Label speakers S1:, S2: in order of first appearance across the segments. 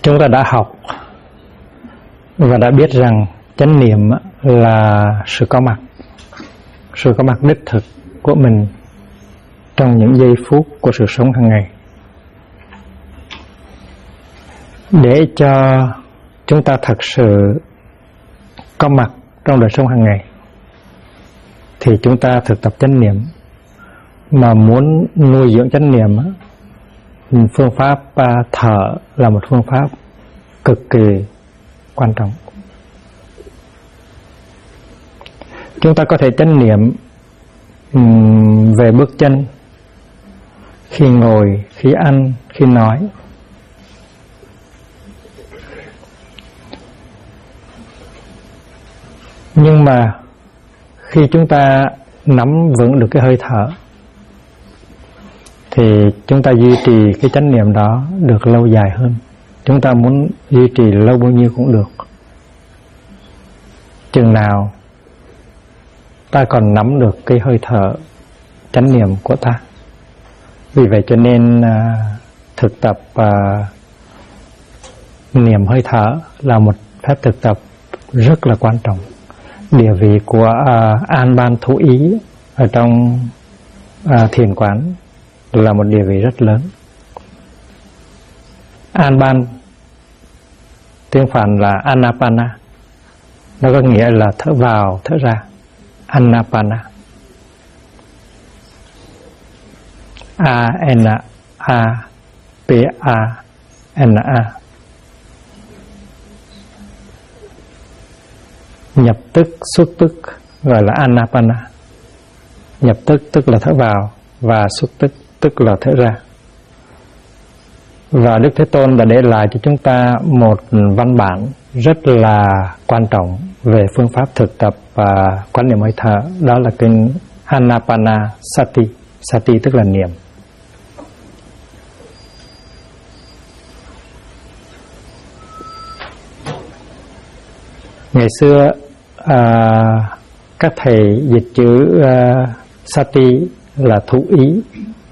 S1: Chúng ta đã học và đã biết rằng chánh niệm là sự có mặt đích thực của mình trong những giây phút của sự sống hàng ngày. Để cho chúng ta thật sự có mặt trong đời sống hàng ngày thì chúng ta thực tập chánh niệm. Mà muốn nuôi dưỡng chánh niệm, phương pháp thở là một phương pháp cực kỳ quan trọng. Chúng ta có thể chánh niệm về bước chân, khi ngồi, khi ăn, khi nói. Nhưng mà khi chúng ta nắm vững được cái hơi thở thì chúng ta duy trì cái chánh niệm đó được lâu dài hơn. Chúng ta muốn duy trì lâu bao nhiêu cũng được, chừng nào ta còn nắm được cái hơi thở chánh niệm của ta. Vì vậy cho nên thực tập niệm hơi thở là một phép thực tập rất là quan trọng. Địa vị của an ban thủ ý ở trong thiền quán là một địa vị rất lớn. An ban tiếng Phạn là Anapana, nó có nghĩa là thở vào thở ra. Anapana, A-N-A-P-A-N-A. Nhập tức xuất tức gọi là Anapana. Nhập tức tức là thở vào, và xuất tức tức là thở ra. Và Đức Thế Tôn đã để lại cho chúng ta một văn bản rất là quan trọng về phương pháp thực tập quán niệm hơi thở. Đó là kinh Anapanasati. Sati tức là niệm. Ngày xưa các thầy dịch chữ Sati là thủ ý.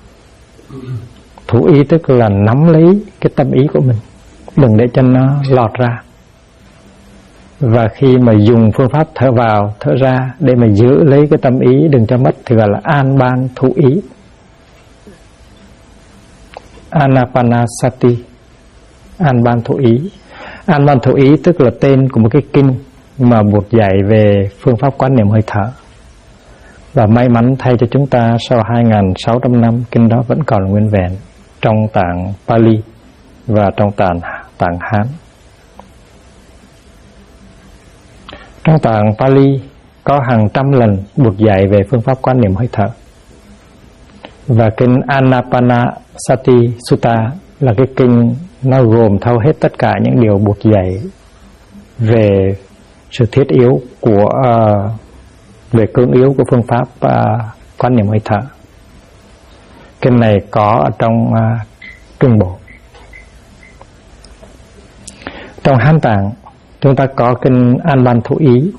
S1: Thủ ý tức là nắm lấy cái tâm ý của mình, đừng để cho nó lọt ra. Và khi mà dùng phương pháp thở vào thở ra để mà giữ lấy cái tâm ý đừng cho mất thì gọi là an ban thủ ý. Anapanasati, an ban thủ ý. An ban thủ ý tức là tên của một cái kinh mà Bụt dạy về phương pháp quán niệm hơi thở. Và may mắn thay cho chúng ta, sau 2.600 năm kinh đó vẫn còn nguyên vẹn trong tạng Pali và trong tạng Hán. Trong tạng Pali có hàng trăm lần Bụt dạy về phương pháp quán niệm hơi thở. Và kinh Anapanasati Sutta là cái kinh nó gồm thâu hết tất cả những điều Bụt dạy về sự thiết yếu của về cương yếu của phương pháp quán niệm hơi thở. Kinh này có ở trong Trung Bộ. Trong Hán Tạng chúng ta có kinh An Ban Thủ Ý,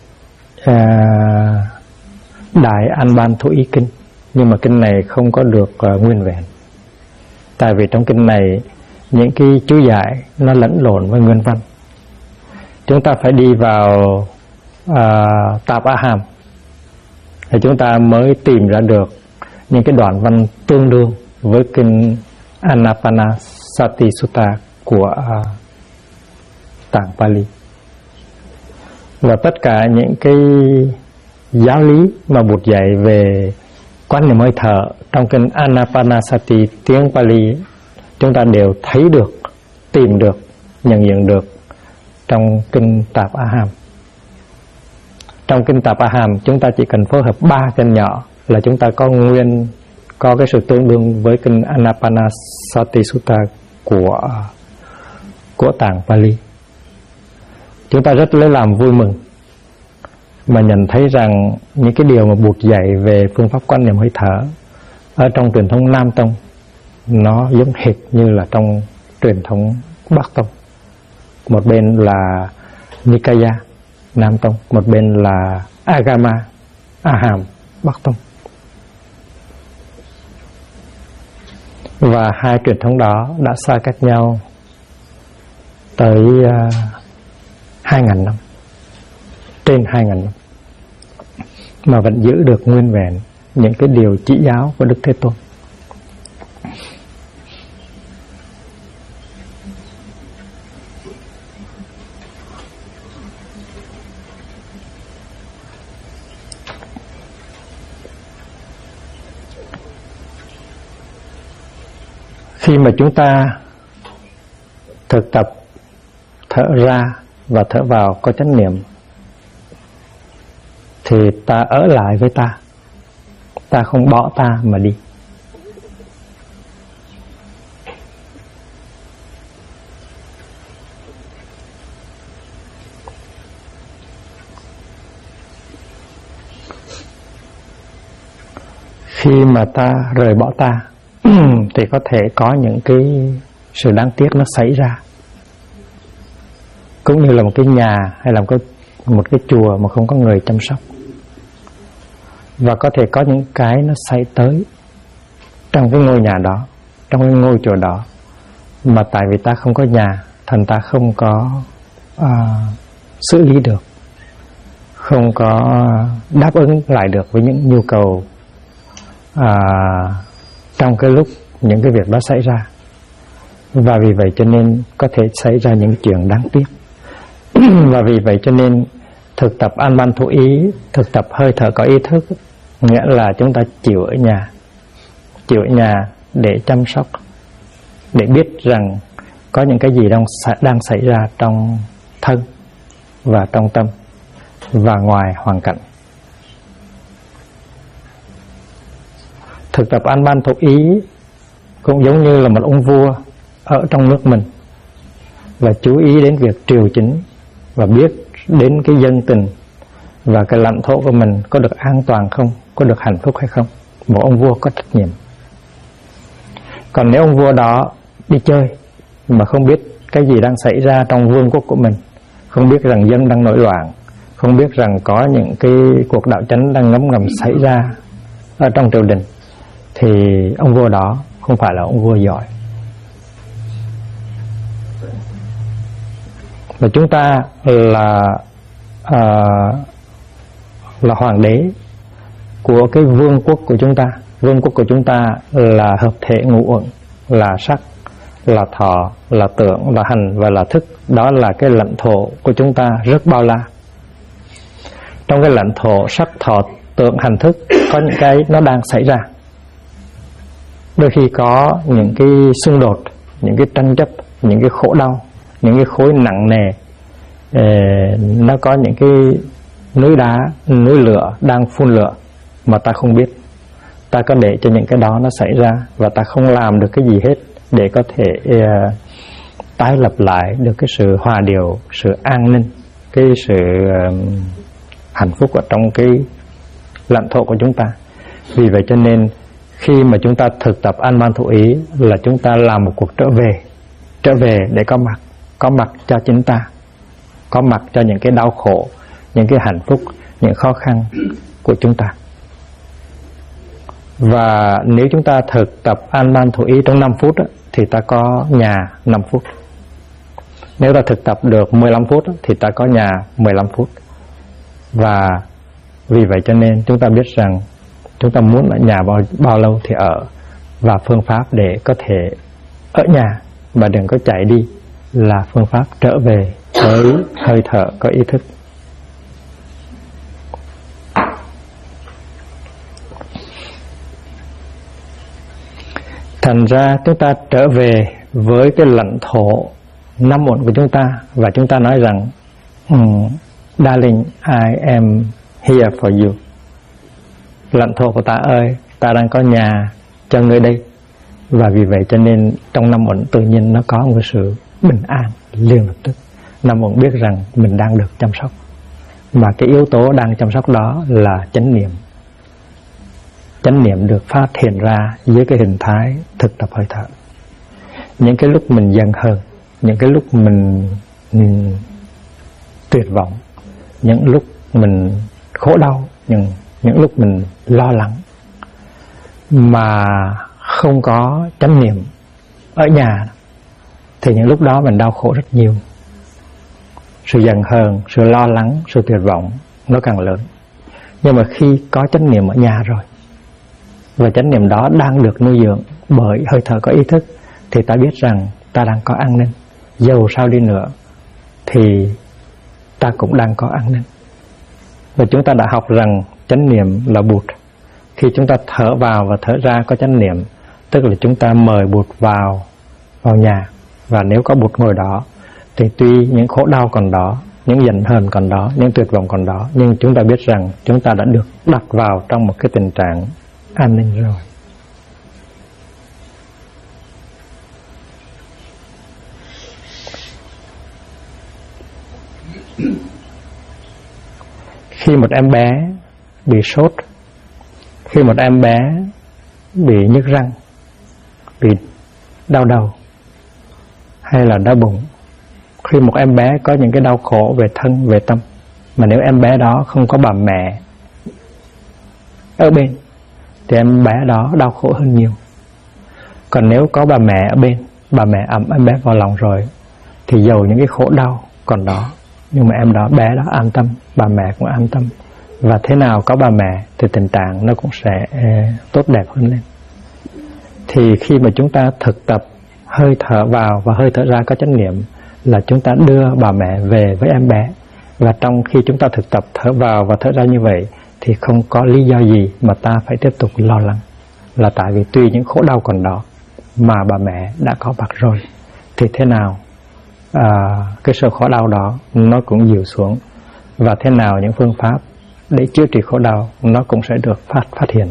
S1: Đại An Ban Thủ Ý Kinh. Nhưng mà kinh này không có được nguyên vẹn. Tại vì trong kinh này những cái chú giải nó lẫn lộn với nguyên văn. Chúng ta phải đi vào Tạp A Hàm thì chúng ta mới tìm ra được những cái đoạn văn tương đương với kinh Anapanasati Sutta của tạng Pali. Và tất cả những cái giáo lý mà Bụt dạy về quán niệm hơi thở trong kinh Anapanasati tiếng Pali chúng ta đều thấy được, tìm được, nhận diện được trong kinh Tạp A Hàm. Trong kinh Tạp A Hàm chúng ta chỉ cần phối hợp 3 kinh nhỏ là chúng ta có cái sự tương đương với kinh Anapanasati Sutta của tạng Pali. Chúng ta rất lấy làm vui mừng mà nhận thấy rằng những cái điều mà Bụt dạy về phương pháp quán niệm hơi thở ở trong truyền thống Nam Tông nó giống hệt như là trong truyền thống Bắc Tông. Một bên là Nikaya Nam Tông, một bên là Agama A Hàm Bắc Tông. Và hai truyền thống đó đã xa cách nhau tới 2.000 năm, trên 2.000 năm, mà vẫn giữ được nguyên vẹn những cái điều chỉ giáo của Đức Thế Tôn. Khi mà chúng ta thực tập thở ra và thở vào có chánh niệm, thì ta ở lại với ta, ta không bỏ ta mà đi. Khi mà ta rời bỏ ta thì có thể có những cái sự đáng tiếc nó xảy ra, cũng như là một cái nhà hay là một cái chùa mà không có người chăm sóc. Và có thể có những cái nó xảy tới trong cái ngôi nhà đó, trong cái ngôi chùa đó, mà tại vì ta không có nhà, thành ta không có xử lý được, không có đáp ứng lại được với những nhu cầu trong cái lúc những cái việc đó xảy ra. Và vì vậy cho nên có thể xảy ra những chuyện đáng tiếc. Và vì vậy cho nên thực tập an ban thủ ý, thực tập hơi thở có ý thức, nghĩa là chúng ta chịu ở nhà, chịu ở nhà để chăm sóc, để biết rằng có những cái gì đang xảy ra trong thân và trong tâm và ngoài hoàn cảnh. Thực tập an ban thủ ý cũng giống như là một ông vua ở trong nước mình, và chú ý đến việc triều chính và biết đến cái dân tình và cái lãnh thổ của mình có được an toàn không, có được hạnh phúc hay không. Một ông vua có trách nhiệm. Còn nếu ông vua đó đi chơi mà không biết cái gì đang xảy ra trong vương quốc của mình, không biết rằng dân đang nổi loạn, không biết rằng có những cái cuộc đạo chánh đang ngấm ngầm xảy ra ở trong triều đình, thì ông vua đó không phải là ông vua giỏi. Và chúng ta là hoàng đế của cái vương quốc của chúng ta. Vương quốc của chúng ta là hợp thể ngũ uẩn, là sắc, là thọ, là tưởng, là hành và là thức. Đó là cái lãnh thổ của chúng ta rất bao la. Trong cái lãnh thổ sắc, thọ, tưởng, hành, thức có những cái nó đang xảy ra. Đôi khi có những cái xung đột, những cái tranh chấp, những cái khổ đau, những cái khối nặng nề. Nó có những cái núi đá, núi lửa đang phun lửa mà ta không biết. Ta có để cho những cái đó nó xảy ra và ta không làm được cái gì hết để có thể tái lập lại được cái sự hòa điều, sự an ninh, cái sự hạnh phúc ở trong cái lãnh thổ của chúng ta. Vì vậy cho nên khi mà chúng ta thực tập an ban thủ ý là chúng ta làm một cuộc trở về để có mặt cho chính ta, có mặt cho những cái đau khổ, những cái hạnh phúc, những khó khăn của chúng ta. Và nếu chúng ta thực tập an ban thủ ý trong 5 phút thì ta có nhà 5 phút. Nếu ta thực tập được 15 phút thì ta có nhà 15 phút. Và vì vậy cho nên chúng ta biết rằng chúng ta muốn ở nhà bao lâu thì ở, và phương pháp để có thể ở nhà mà đừng có chạy đi là phương pháp trở về với hơi thở có ý thức. Thành ra chúng ta trở về với cái lãnh thổ 5 uẩn của chúng ta, và chúng ta nói rằng Darling, I am here for you. Lãnh thổ của ta ơi, ta đang có nhà cho ngươi đây. Và vì vậy cho nên trong 5 uẩn tự nhiên nó có một sự bình an liền lập tức. 5 uẩn biết rằng mình đang được chăm sóc, mà cái yếu tố đang chăm sóc đó là chánh niệm. Chánh niệm được phát hiện ra dưới cái hình thái thực tập hơi thở. Những cái lúc mình giận hờn, những cái lúc mình tuyệt vọng, những lúc mình khổ đau, những lúc mình lo lắng mà không có chánh niệm ở nhà, thì những lúc đó mình đau khổ rất nhiều. sự giận hờn, sự lo lắng, sự tuyệt vọng nó càng lớn. Nhưng mà khi có chánh niệm ở nhà rồi, và chánh niệm đó đang được nuôi dưỡng bởi hơi thở có ý thức, thì ta biết rằng ta đang có an ninh. Dầu sao đi nữa thì ta cũng đang có an ninh. Và chúng ta đã học rằng chánh niệm là Bụt. Khi chúng ta thở vào và thở ra có chánh niệm, tức là chúng ta mời Bụt vào nhà. Và nếu có Bụt ngồi đó, thì tuy những khổ đau còn đó, những giận hờn còn đó, những tuyệt vọng còn đó, nhưng chúng ta biết rằng chúng ta đã được đặt vào trong một cái tình trạng an ninh rồi. Khi một em bé bị sốt, khi một em bé bị nhức răng, bị đau đầu hay là đau bụng, khi một em bé có những cái đau khổ về thân, về tâm, mà nếu em bé đó không có bà mẹ ở bên thì em bé đó đau khổ hơn nhiều. Còn nếu có bà mẹ ở bên, bà mẹ ẵm em bé vào lòng rồi, thì dầu những cái khổ đau còn đó, nhưng mà bé đó an tâm, bà mẹ cũng an tâm. Và thế nào có bà mẹ thì tình trạng nó cũng sẽ tốt đẹp hơn lên. Thì khi mà chúng ta thực tập hơi thở vào và hơi thở ra có chánh niệm, là chúng ta đưa bà mẹ về với em bé. Và trong khi chúng ta thực tập thở vào và thở ra như vậy, thì không có lý do gì mà ta phải tiếp tục lo lắng. Là tại vì tuy những khổ đau còn đó, mà bà mẹ đã có mặt rồi, thì thế nào cái sự khổ đau đó nó cũng dịu xuống. Và thế nào những phương pháp để chữa trị khổ đau nó cũng sẽ được phát hiện.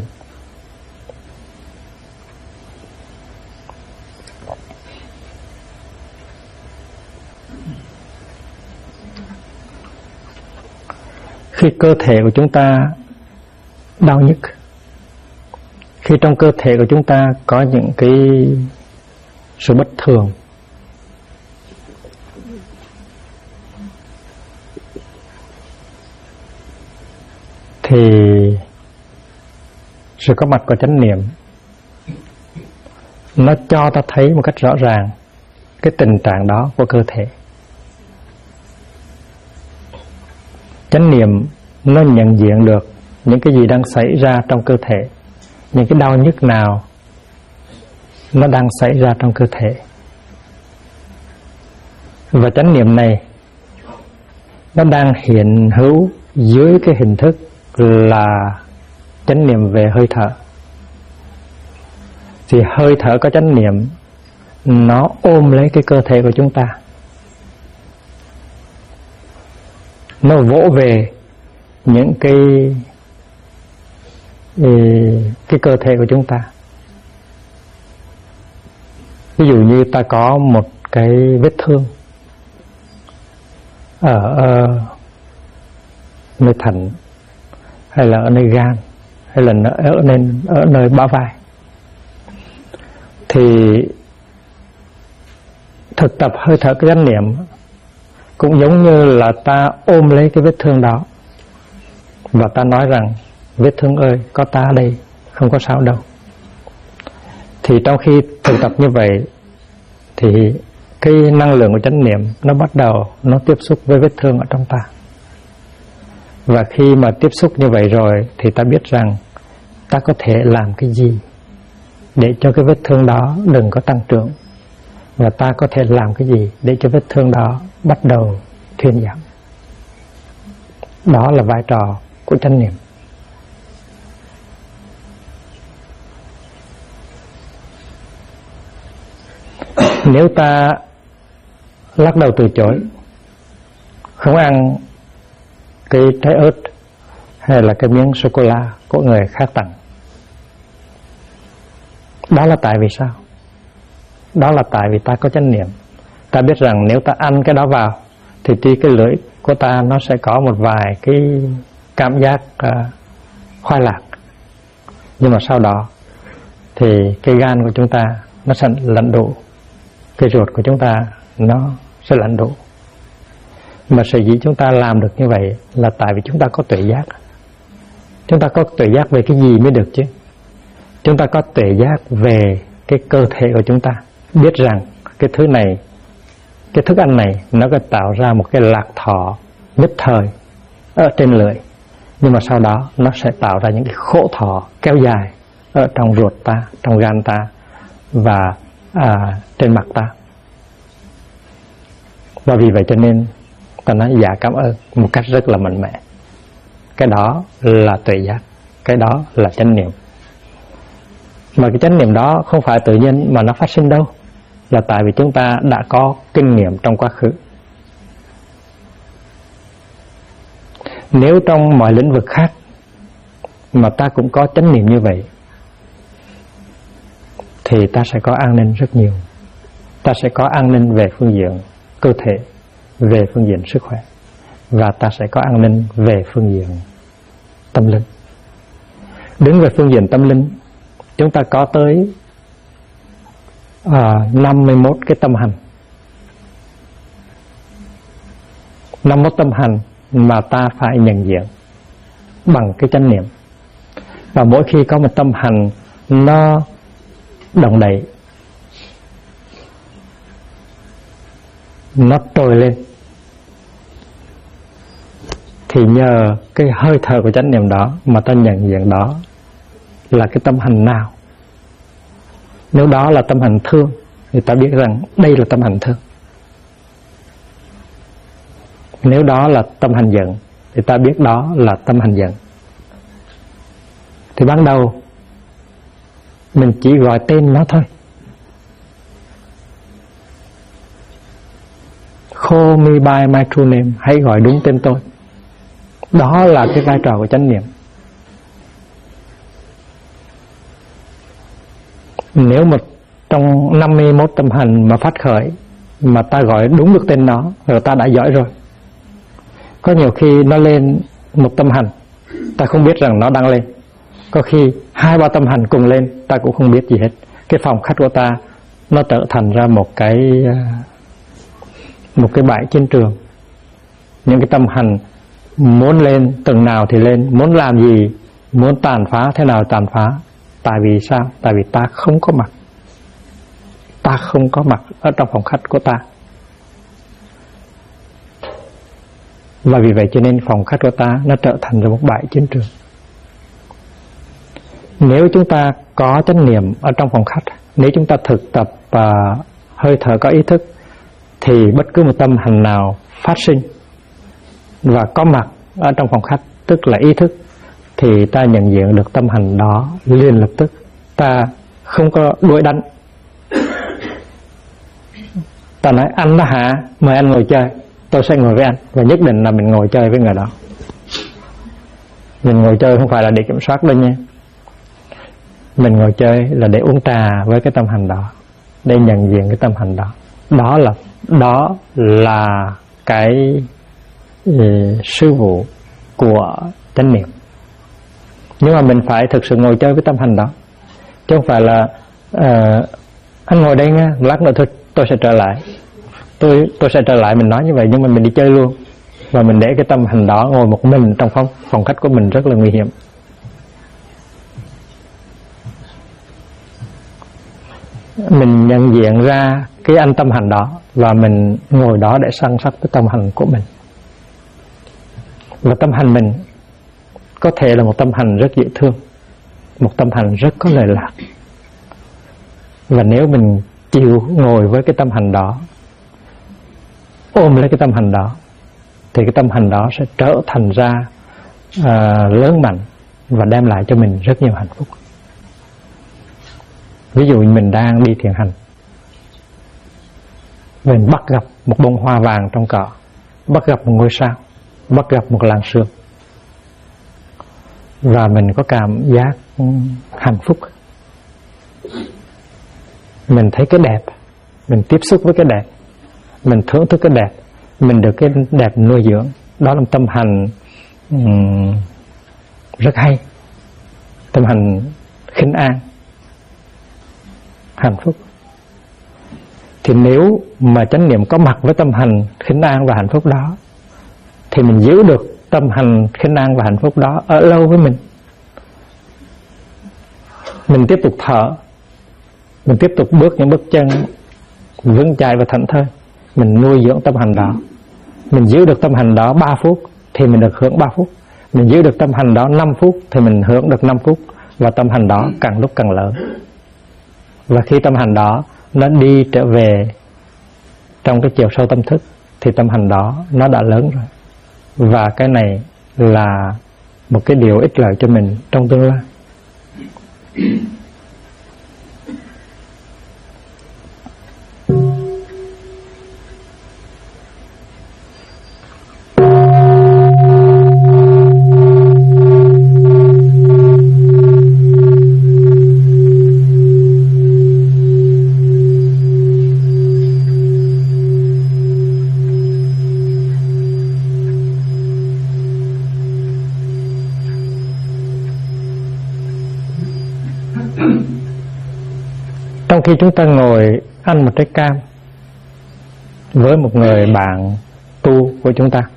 S1: Khi cơ thể của chúng ta đau nhức, khi trong cơ thể của chúng ta có những cái sự bất thường, thì sự có mặt của chánh niệm nó cho ta thấy một cách rõ ràng cái tình trạng đó của cơ thể. Chánh niệm nó nhận diện được những cái gì đang xảy ra trong cơ thể, những cái đau nhức nào nó đang xảy ra trong cơ thể. Và chánh niệm này nó đang hiện hữu dưới cái hình thức là chánh niệm về hơi thở. Thì hơi thở có chánh niệm nó ôm lấy cái cơ thể của chúng ta, nó vỗ về những cái cơ thể của chúng ta. Ví dụ như ta có một cái vết thương ở nơi thận, hay là ở nơi gan, hay là ở nơi bả vai, thì thực tập hơi thở cái chánh niệm cũng giống như là ta ôm lấy cái vết thương đó, và ta nói rằng vết thương ơi, có ta ở đây, không có sao đâu. Thì trong khi thực tập như vậy, thì cái năng lượng của chánh niệm nó bắt đầu nó tiếp xúc với vết thương ở trong ta. Và khi mà tiếp xúc như vậy rồi, thì ta biết rằng ta có thể làm cái gì để cho cái vết thương đó đừng có tăng trưởng, và ta có thể làm cái gì để cho vết thương đó bắt đầu thuyên giảm. Đó là vai trò của chánh niệm. Nếu ta lắc đầu từ chối, không ăn cái trái ớt hay là cái miếng sô-cô-la của người khác tặng, đó là tại vì sao? Đó là tại vì ta có chánh niệm. Ta biết rằng nếu ta ăn cái đó vào, thì tuy cái lưỡi của ta nó sẽ có một vài cái cảm giác khoái lạc, nhưng mà sau đó thì cái gan của chúng ta nó sẽ lẫn đủ, cái ruột của chúng ta nó sẽ lẫn đủ. Mà sở dĩ chúng ta làm được như vậy là tại vì chúng ta có tuệ giác. Chúng ta có tuệ giác về cái gì mới được chứ? Chúng ta có tuệ giác về cái cơ thể của chúng ta, biết rằng cái thứ này, cái thức ăn này nó có tạo ra một cái lạc thọ nhất thời ở trên lưỡi, nhưng mà sau đó nó sẽ tạo ra những cái khổ thọ kéo dài ở trong ruột ta, trong gan ta và trên mặt ta. Và vì vậy cho nên ta nói dạ cảm ơn một cách rất là mạnh mẽ. Cái đó là tuệ giác, cái đó là chánh niệm. Mà cái chánh niệm đó không phải tự nhiên mà nó phát sinh đâu, là tại vì chúng ta đã có kinh nghiệm trong quá khứ. Nếu trong mọi lĩnh vực khác mà ta cũng có chánh niệm như vậy thì ta sẽ có an ninh rất nhiều. Ta sẽ có an ninh về phương diện cơ thể, về phương diện sức khỏe, và ta sẽ có an ninh về phương diện tâm linh. Đứng về phương diện tâm linh, chúng ta có tới 51 cái tâm hành. 51 tâm hành mà ta phải nhận diện bằng cái chánh niệm. Và mỗi khi có một tâm hành nó động đậy, nó trồi lên, thì nhờ cái hơi thở của chánh niệm đó mà ta nhận diện đó là cái tâm hành nào. Nếu đó là tâm hành thương thì ta biết rằng đây là tâm hành thương. Nếu đó là tâm hành giận thì ta biết đó là tâm hành giận. Thì ban đầu mình chỉ gọi tên nó thôi. Call me by my true name, hãy gọi đúng tên tôi. Đó là cái vai trò của chánh niệm. Nếu mà trong 51 tâm hành mà phát khởi mà ta gọi đúng được tên nó rồi ta đã giỏi rồi. Có nhiều khi nó lên một tâm hành, ta không biết rằng nó đang lên. Có khi 2-3 tâm hành cùng lên, ta cũng không biết gì hết. Cái phòng khách của ta nó trở thành ra một cái bãi chiến trường. Những cái tâm hành muốn lên tầng nào thì lên, muốn làm gì, muốn tàn phá thế nào tàn phá. Tại vì sao? Tại vì ta không có mặt. Ta không có mặt ở trong phòng khách của ta. Và vì vậy cho nên phòng khách của ta nó trở thành ra một bãi chiến trường. Nếu chúng ta có chánh niệm ở trong phòng khách, nếu chúng ta thực tập hơi thở có ý thức, thì bất cứ một tâm hành nào phát sinh và có mặt ở trong phòng khách, tức là ý thức, thì ta nhận diện được tâm hành đó liền lập tức. Ta không có đuổi đánh. Ta nói anh đó hả, mời anh ngồi chơi, tôi sẽ ngồi với anh. Và nhất định là mình ngồi chơi với người đó. Mình ngồi chơi không phải là để kiểm soát đâu nha. Mình ngồi chơi là để uống trà với cái tâm hành đó, để nhận diện cái tâm hành đó. Đó là cái sư vụ của chánh niệm. Nhưng mà mình phải thực sự ngồi chơi với tâm hành đó, chứ không phải là anh ngồi đây nha, lát nữa tôi sẽ trở lại. Tôi sẽ trở lại, mình nói như vậy nhưng mà mình đi chơi luôn. Và mình để cái tâm hành đó ngồi một mình trong phòng khách của mình rất là nguy hiểm. Mình nhận diện ra cái anh tâm hành đó và mình ngồi đó để săn sóc cái tâm hành của mình. Và tâm hành mình có thể là một tâm hành rất dễ thương, một tâm hành rất có lời lạc. Và nếu mình chịu ngồi với cái tâm hành đó, ôm lấy cái tâm hành đó, thì cái tâm hành đó sẽ trở thành ra lớn mạnh và đem lại cho mình rất nhiều hạnh phúc. Ví dụ mình đang đi thiền hành, mình bắt gặp một bông hoa vàng trong cỏ, bắt gặp một ngôi sao, bắt gặp một làn sương, và mình có cảm giác hạnh phúc. Mình thấy cái đẹp, mình tiếp xúc với cái đẹp, mình thưởng thức cái đẹp, mình được cái đẹp nuôi dưỡng. Đó là một tâm hành rất hay, tâm hành khinh an, hạnh phúc. Thì nếu mà chánh niệm có mặt với tâm hành khinh an và hạnh phúc đó, thì mình giữ được tâm hành khinh an và hạnh phúc đó ở lâu với mình. Mình tiếp tục thở, mình tiếp tục bước những bước chân vững chãi và thảnh thơi. mình nuôi dưỡng tâm hành đó. Mình giữ được tâm hành đó 3 phút thì mình được hưởng 3 phút. Mình giữ được tâm hành đó 5 phút thì mình hưởng được 5 phút. Và tâm hành đó càng lúc càng lớn. Và khi tâm hành đó nó đi trở về trong cái chiều sâu tâm thức thì tâm hành đó nó đã lớn rồi. Và cái này là một cái điều ích lợi cho mình trong tương lai. Trong khi chúng ta ngồi ăn một trái cam với một người bạn tu của chúng ta,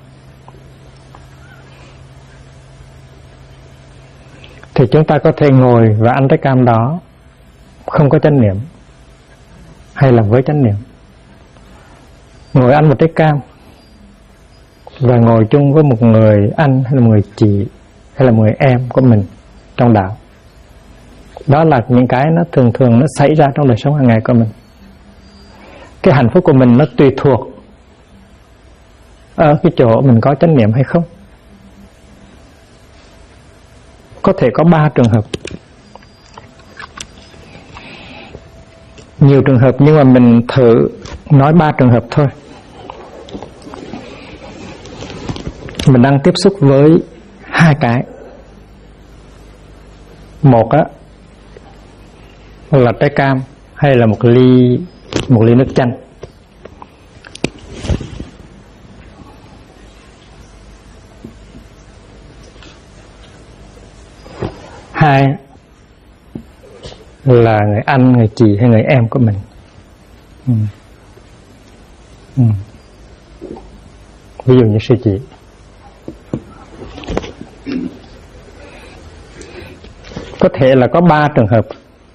S1: thì chúng ta có thể ngồi và ăn trái cam đó không có chánh niệm hay là với chánh niệm. Ngồi ăn một trái cam và ngồi chung với một người anh hay là một người chị hay là một người em của mình trong đạo, đó là những cái nó thường thường nó xảy ra trong đời sống hàng ngày của mình. Cái hạnh phúc của mình nó tùy thuộc ở cái chỗ mình có chánh niệm hay không. Có thể có 3 trường hợp, nhiều trường hợp, nhưng mà mình thử nói 3 trường hợp thôi. Mình đang tiếp xúc với 2 cái. Một á là trái cam hay là một ly nước chanh. Hai là người anh, người chị hay người em của mình. Ví dụ như sư chị. Có thể là có 3 trường hợp.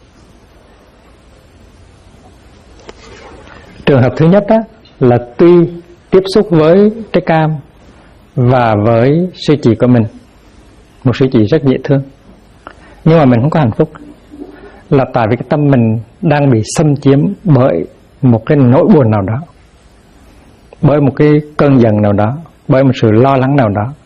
S1: Trường hợp thứ nhất đó là tuy tiếp xúc với trái cam và với sư chị của mình, một sư chị rất dễ thương, nhưng mà mình không có hạnh phúc, là tại vì cái tâm mình đang bị xâm chiếm bởi một cái nỗi buồn nào đó, bởi một cái cơn giận nào đó, bởi một sự lo lắng nào đó.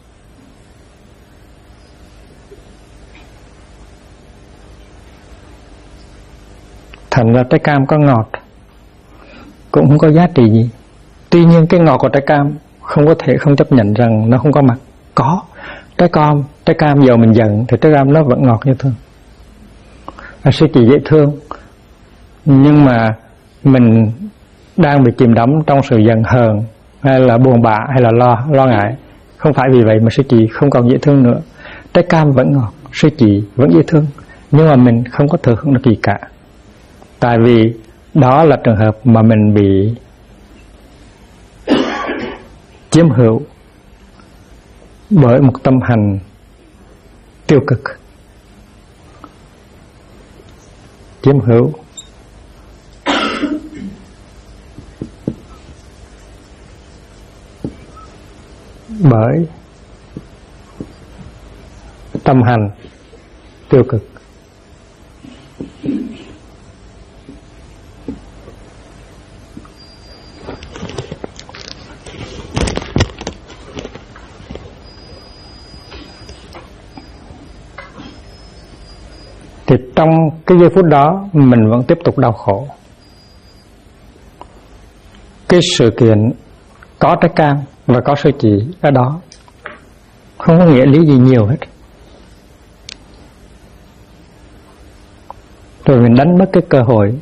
S1: Thành ra trái cam có ngọt cũng không có giá trị gì. Tuy nhiên cái ngọt của trái cam không có thể không chấp nhận rằng nó không có mặt. Có trái cam giờ mình giận thì trái cam nó vẫn ngọt như thường. Sư chị dễ thương, nhưng mà mình đang bị chìm đắm trong sự giận hờn hay là buồn bã hay là lo ngại. Không phải vì vậy mà sư chị không còn dễ thương nữa. Trái cam vẫn ngọt, sư chị vẫn dễ thương, nhưng mà mình không có thừa hưởng được gì cả. Tại vì đó là trường hợp mà mình bị chiếm hữu bởi một tâm hành tiêu cực, chiếm hữu bởi tâm hành tiêu cực. Thì trong cái giây phút đó mình vẫn tiếp tục đau khổ. Cái sự kiện có trái cam và có sư chị ở đó không có nghĩa lý gì nhiều hết. Rồi mình đánh mất cái cơ hội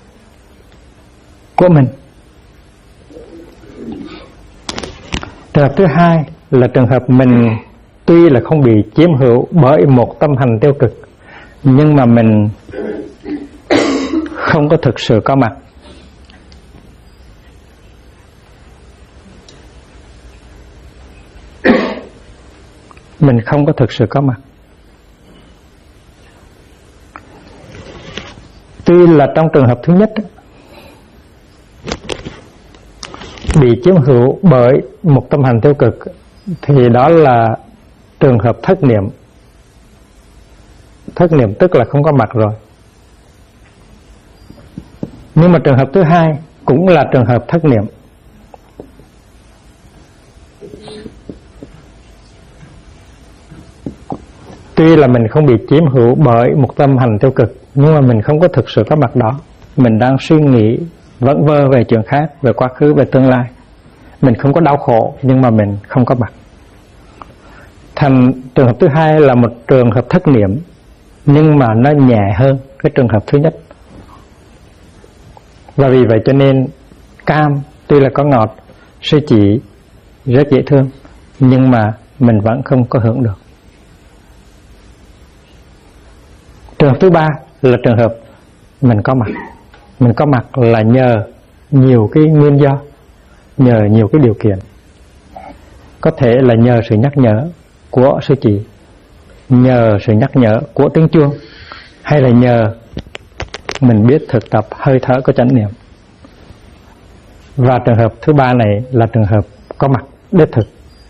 S1: của mình. Trường hợp thứ hai là trường hợp mình tuy là không bị chiếm hữu bởi một tâm hành tiêu cực, nhưng mà mình không có thực sự có mặt. Mình không có thực sự có mặt. Tuy là trong trường hợp thứ nhất bị bị chiếm hữu bởi một tâm hành tiêu cực thì đó là trường hợp thất niệm. Thất niệm tức là không có mặt rồi. Nhưng mà trường hợp thứ hai cũng là trường hợp thất niệm. Tuy là mình không bị chiếm hữu bởi một tâm hành tiêu cực, nhưng mà mình không có thực sự có mặt đó. Mình đang suy nghĩ vẩn vơ về chuyện khác, về quá khứ, về tương lai. Mình không có đau khổ, nhưng mà mình không có mặt. Thành trường hợp thứ hai là một trường hợp thất niệm, nhưng mà nó nhẹ hơn cái trường hợp thứ nhất. Và vì vậy cho nên cam tuy là có ngọt, sư chỉ rất dễ thương, nhưng mà mình vẫn không có hưởng được. Trường hợp thứ ba là trường hợp mình có mặt. Mình có mặt là nhờ nhiều cái nguyên do, nhờ nhiều cái điều kiện. Có thể là nhờ sự nhắc nhở của sư chỉ, nhờ sự nhắc nhở của tiếng chuông, hay là nhờ mình biết thực tập hơi thở của chánh niệm. Và trường hợp thứ ba này là trường hợp có mặt đích thực.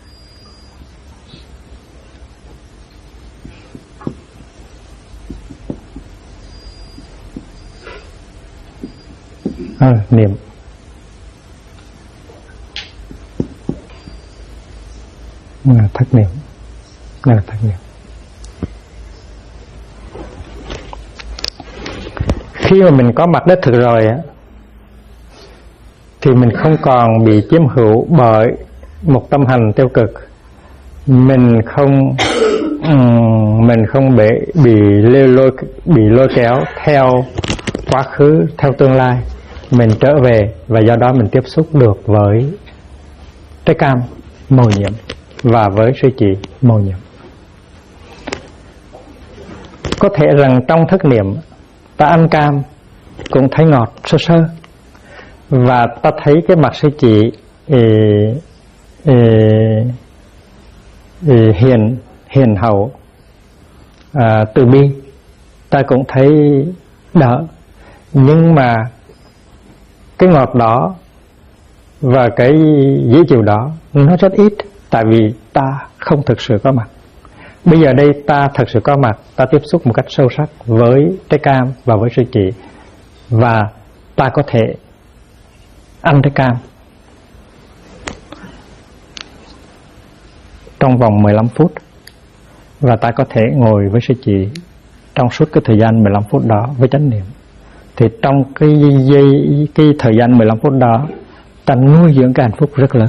S1: Niệm. Thất niệm. Là thất niệm. Khi mà mình có mặt đích thực rồi á, thì mình không còn bị chiếm hữu bởi một tâm hành tiêu cực. Mình không bị lôi kéo theo quá khứ, theo tương lai. Mình trở về và do đó mình tiếp xúc được với trái cam màu nhiệm và với sư chỉ màu nhiệm. Có thể rằng trong thất niệm ta ăn cam cũng thấy ngọt sơ sơ, và ta thấy cái mặt sư chỉ hiền hậu, từ bi, ta cũng thấy đỡ. Nhưng mà cái ngọt đó và cái dễ chịu đó nó rất ít, tại vì ta không thực sự có mặt. Bây giờ đây ta thực sự có mặt, ta tiếp xúc một cách sâu sắc với trái cam và với sư chỉ, và ta có thể ăn trái cam trong vòng 15 phút, và ta có thể ngồi với sư chỉ trong suốt cái thời gian 15 phút đó với chánh niệm. Thì trong cái thời gian 15 phút đó, ta nuôi dưỡng cái hạnh phúc rất lớn.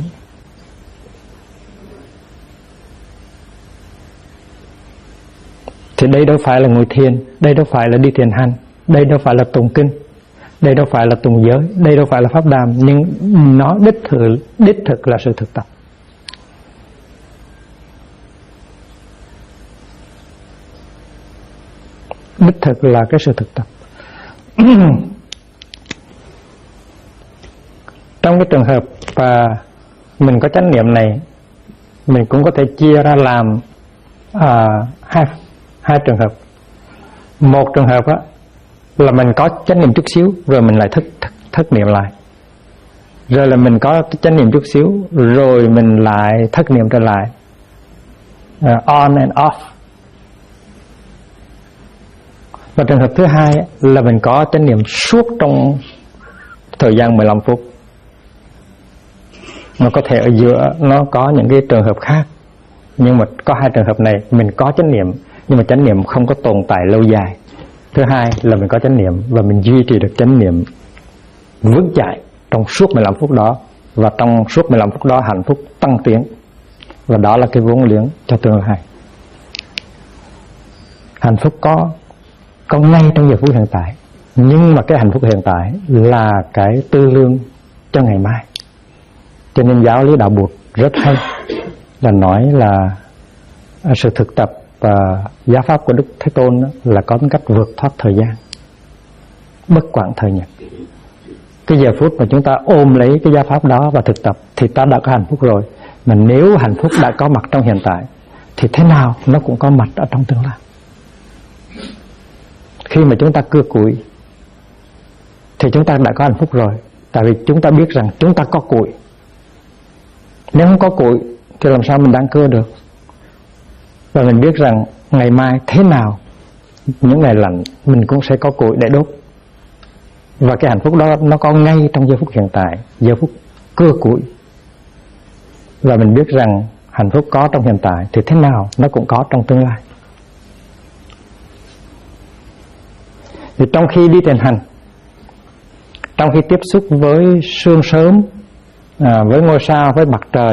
S1: Thì đây đâu phải là ngồi thiền, đây đâu phải là đi thiền hành, đây đâu phải là tụng kinh, đây đâu phải là tụng giới, đây đâu phải là pháp đàm, nhưng nó đích thực là sự thực tập. Đích thực là cái sự thực tập. Trong cái trường hợp mình có chánh niệm này, mình cũng có thể chia ra làm hai trường hợp. Một trường hợp là mình có chánh niệm chút xíu rồi mình lại thất niệm lại, rồi là mình có chánh niệm chút xíu rồi mình lại thất niệm trở lại, on and off. Và trường hợp thứ hai là mình có chánh niệm suốt trong thời gian 15 phút. Nó có thể ở giữa nó có những cái trường hợp khác, nhưng mà có hai trường hợp này mình có chánh niệm, nhưng mà chánh niệm không có tồn tại lâu dài. Thứ hai là mình có chánh niệm và mình duy trì được chánh niệm vững chãi trong suốt 15 phút đó, và trong suốt 15 phút đó hạnh phúc tăng tiến, và đó là cái vốn liếng cho tương lai. Hạnh phúc có ngay trong giờ phút hiện tại, nhưng mà cái hạnh phúc hiện tại là cái tư lương cho ngày mai. Cho nên giáo lý đạo Bụt rất hay là nói là sự thực tập và giáo pháp của Đức Thế Tôn là có cách vượt thoát thời gian, bất quản thời nhật. Cái giờ phút mà chúng ta ôm lấy cái giáo pháp đó và thực tập thì ta đã có hạnh phúc rồi. Mà nếu hạnh phúc đã có mặt trong hiện tại thì thế nào nó cũng có mặt ở trong tương lai. Khi mà chúng ta cưa củi thì chúng ta đã có hạnh phúc rồi, tại vì chúng ta biết rằng chúng ta có củi. Nếu không có củi thì làm sao mình đan cưa được? Và mình biết rằng ngày mai thế nào, những ngày lạnh mình cũng sẽ có củi để đốt. Và cái hạnh phúc đó nó có ngay trong giây phút hiện tại, giây phút cưa củi. Và mình biết rằng hạnh phúc có trong hiện tại thì thế nào nó cũng có trong tương lai. Thì trong khi đi thiền hành, trong khi tiếp xúc với sương sớm, với ngôi sao, với mặt trời,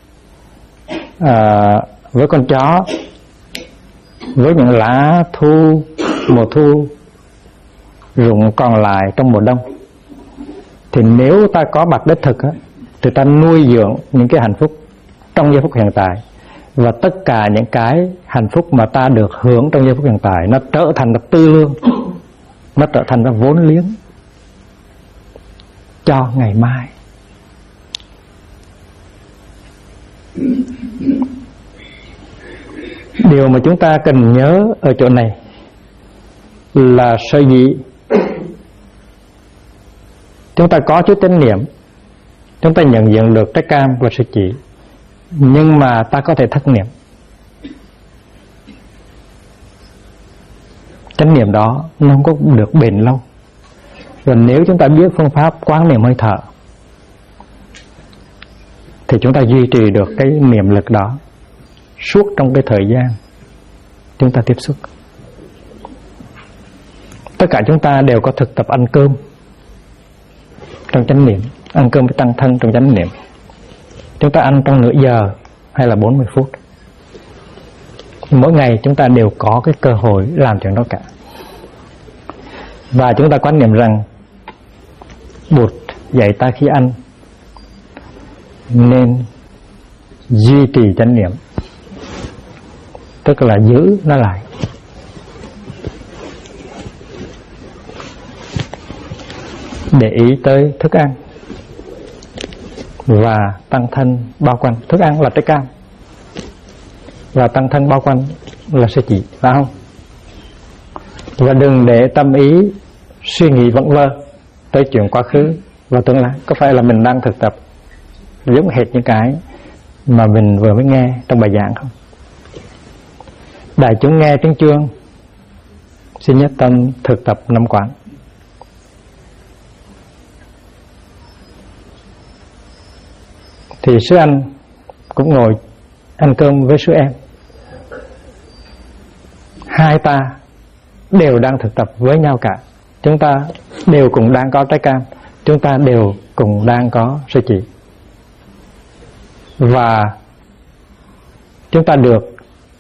S1: với con chó, với những lá thu, mùa thu rụng còn lại trong mùa đông, thì nếu ta có mặt đích thực thì ta nuôi dưỡng những cái hạnh phúc trong giây phút hiện tại. Và tất cả những cái hạnh phúc mà ta được hưởng trong giây phút hiện tại, nó trở thành tư lương, nó trở thành vốn liếng cho ngày mai. Điều mà chúng ta cần nhớ ở chỗ này là sở dĩ chúng ta có chút chánh niệm, chúng ta nhận diện được trái cam và sự chỉ, nhưng mà ta có thể thất niệm. Chánh niệm đó nó không có được bền lâu. Và nếu chúng ta biết phương pháp quán niệm hơi thở thì chúng ta duy trì được cái niệm lực đó suốt trong cái thời gian chúng ta tiếp xúc. Tất cả chúng ta đều có thực tập ăn cơm trong chánh niệm, ăn cơm với tăng thân trong chánh niệm. Chúng ta ăn trong nửa giờ hay là 40 phút. Mỗi ngày chúng ta đều có cái cơ hội làm chuyện đó cả. Và chúng ta quan niệm rằng Bụt dạy ta khi ăn nên duy trì chánh niệm, tức là giữ nó lại. Để ý tới thức ăn và tăng thân bao quanh. Thức ăn là trái cam và tăng thân bao quanh là sơ chỉ, phải không? Và đừng để tâm ý suy nghĩ vẩn vơ tới chuyện quá khứ và tương lai. Có phải là mình đang thực tập giống hệt những cái mà mình vừa mới nghe trong bài giảng không? Đại chúng nghe tiếng chuông, xin nhất tâm thực tập năm quán. Thì sư anh cũng ngồi ăn cơm với sư em. Hai ta đều đang thực tập với nhau cả. Chúng ta đều cùng đang có trái cam, chúng ta đều cùng đang có sơ chỉ. Và chúng ta được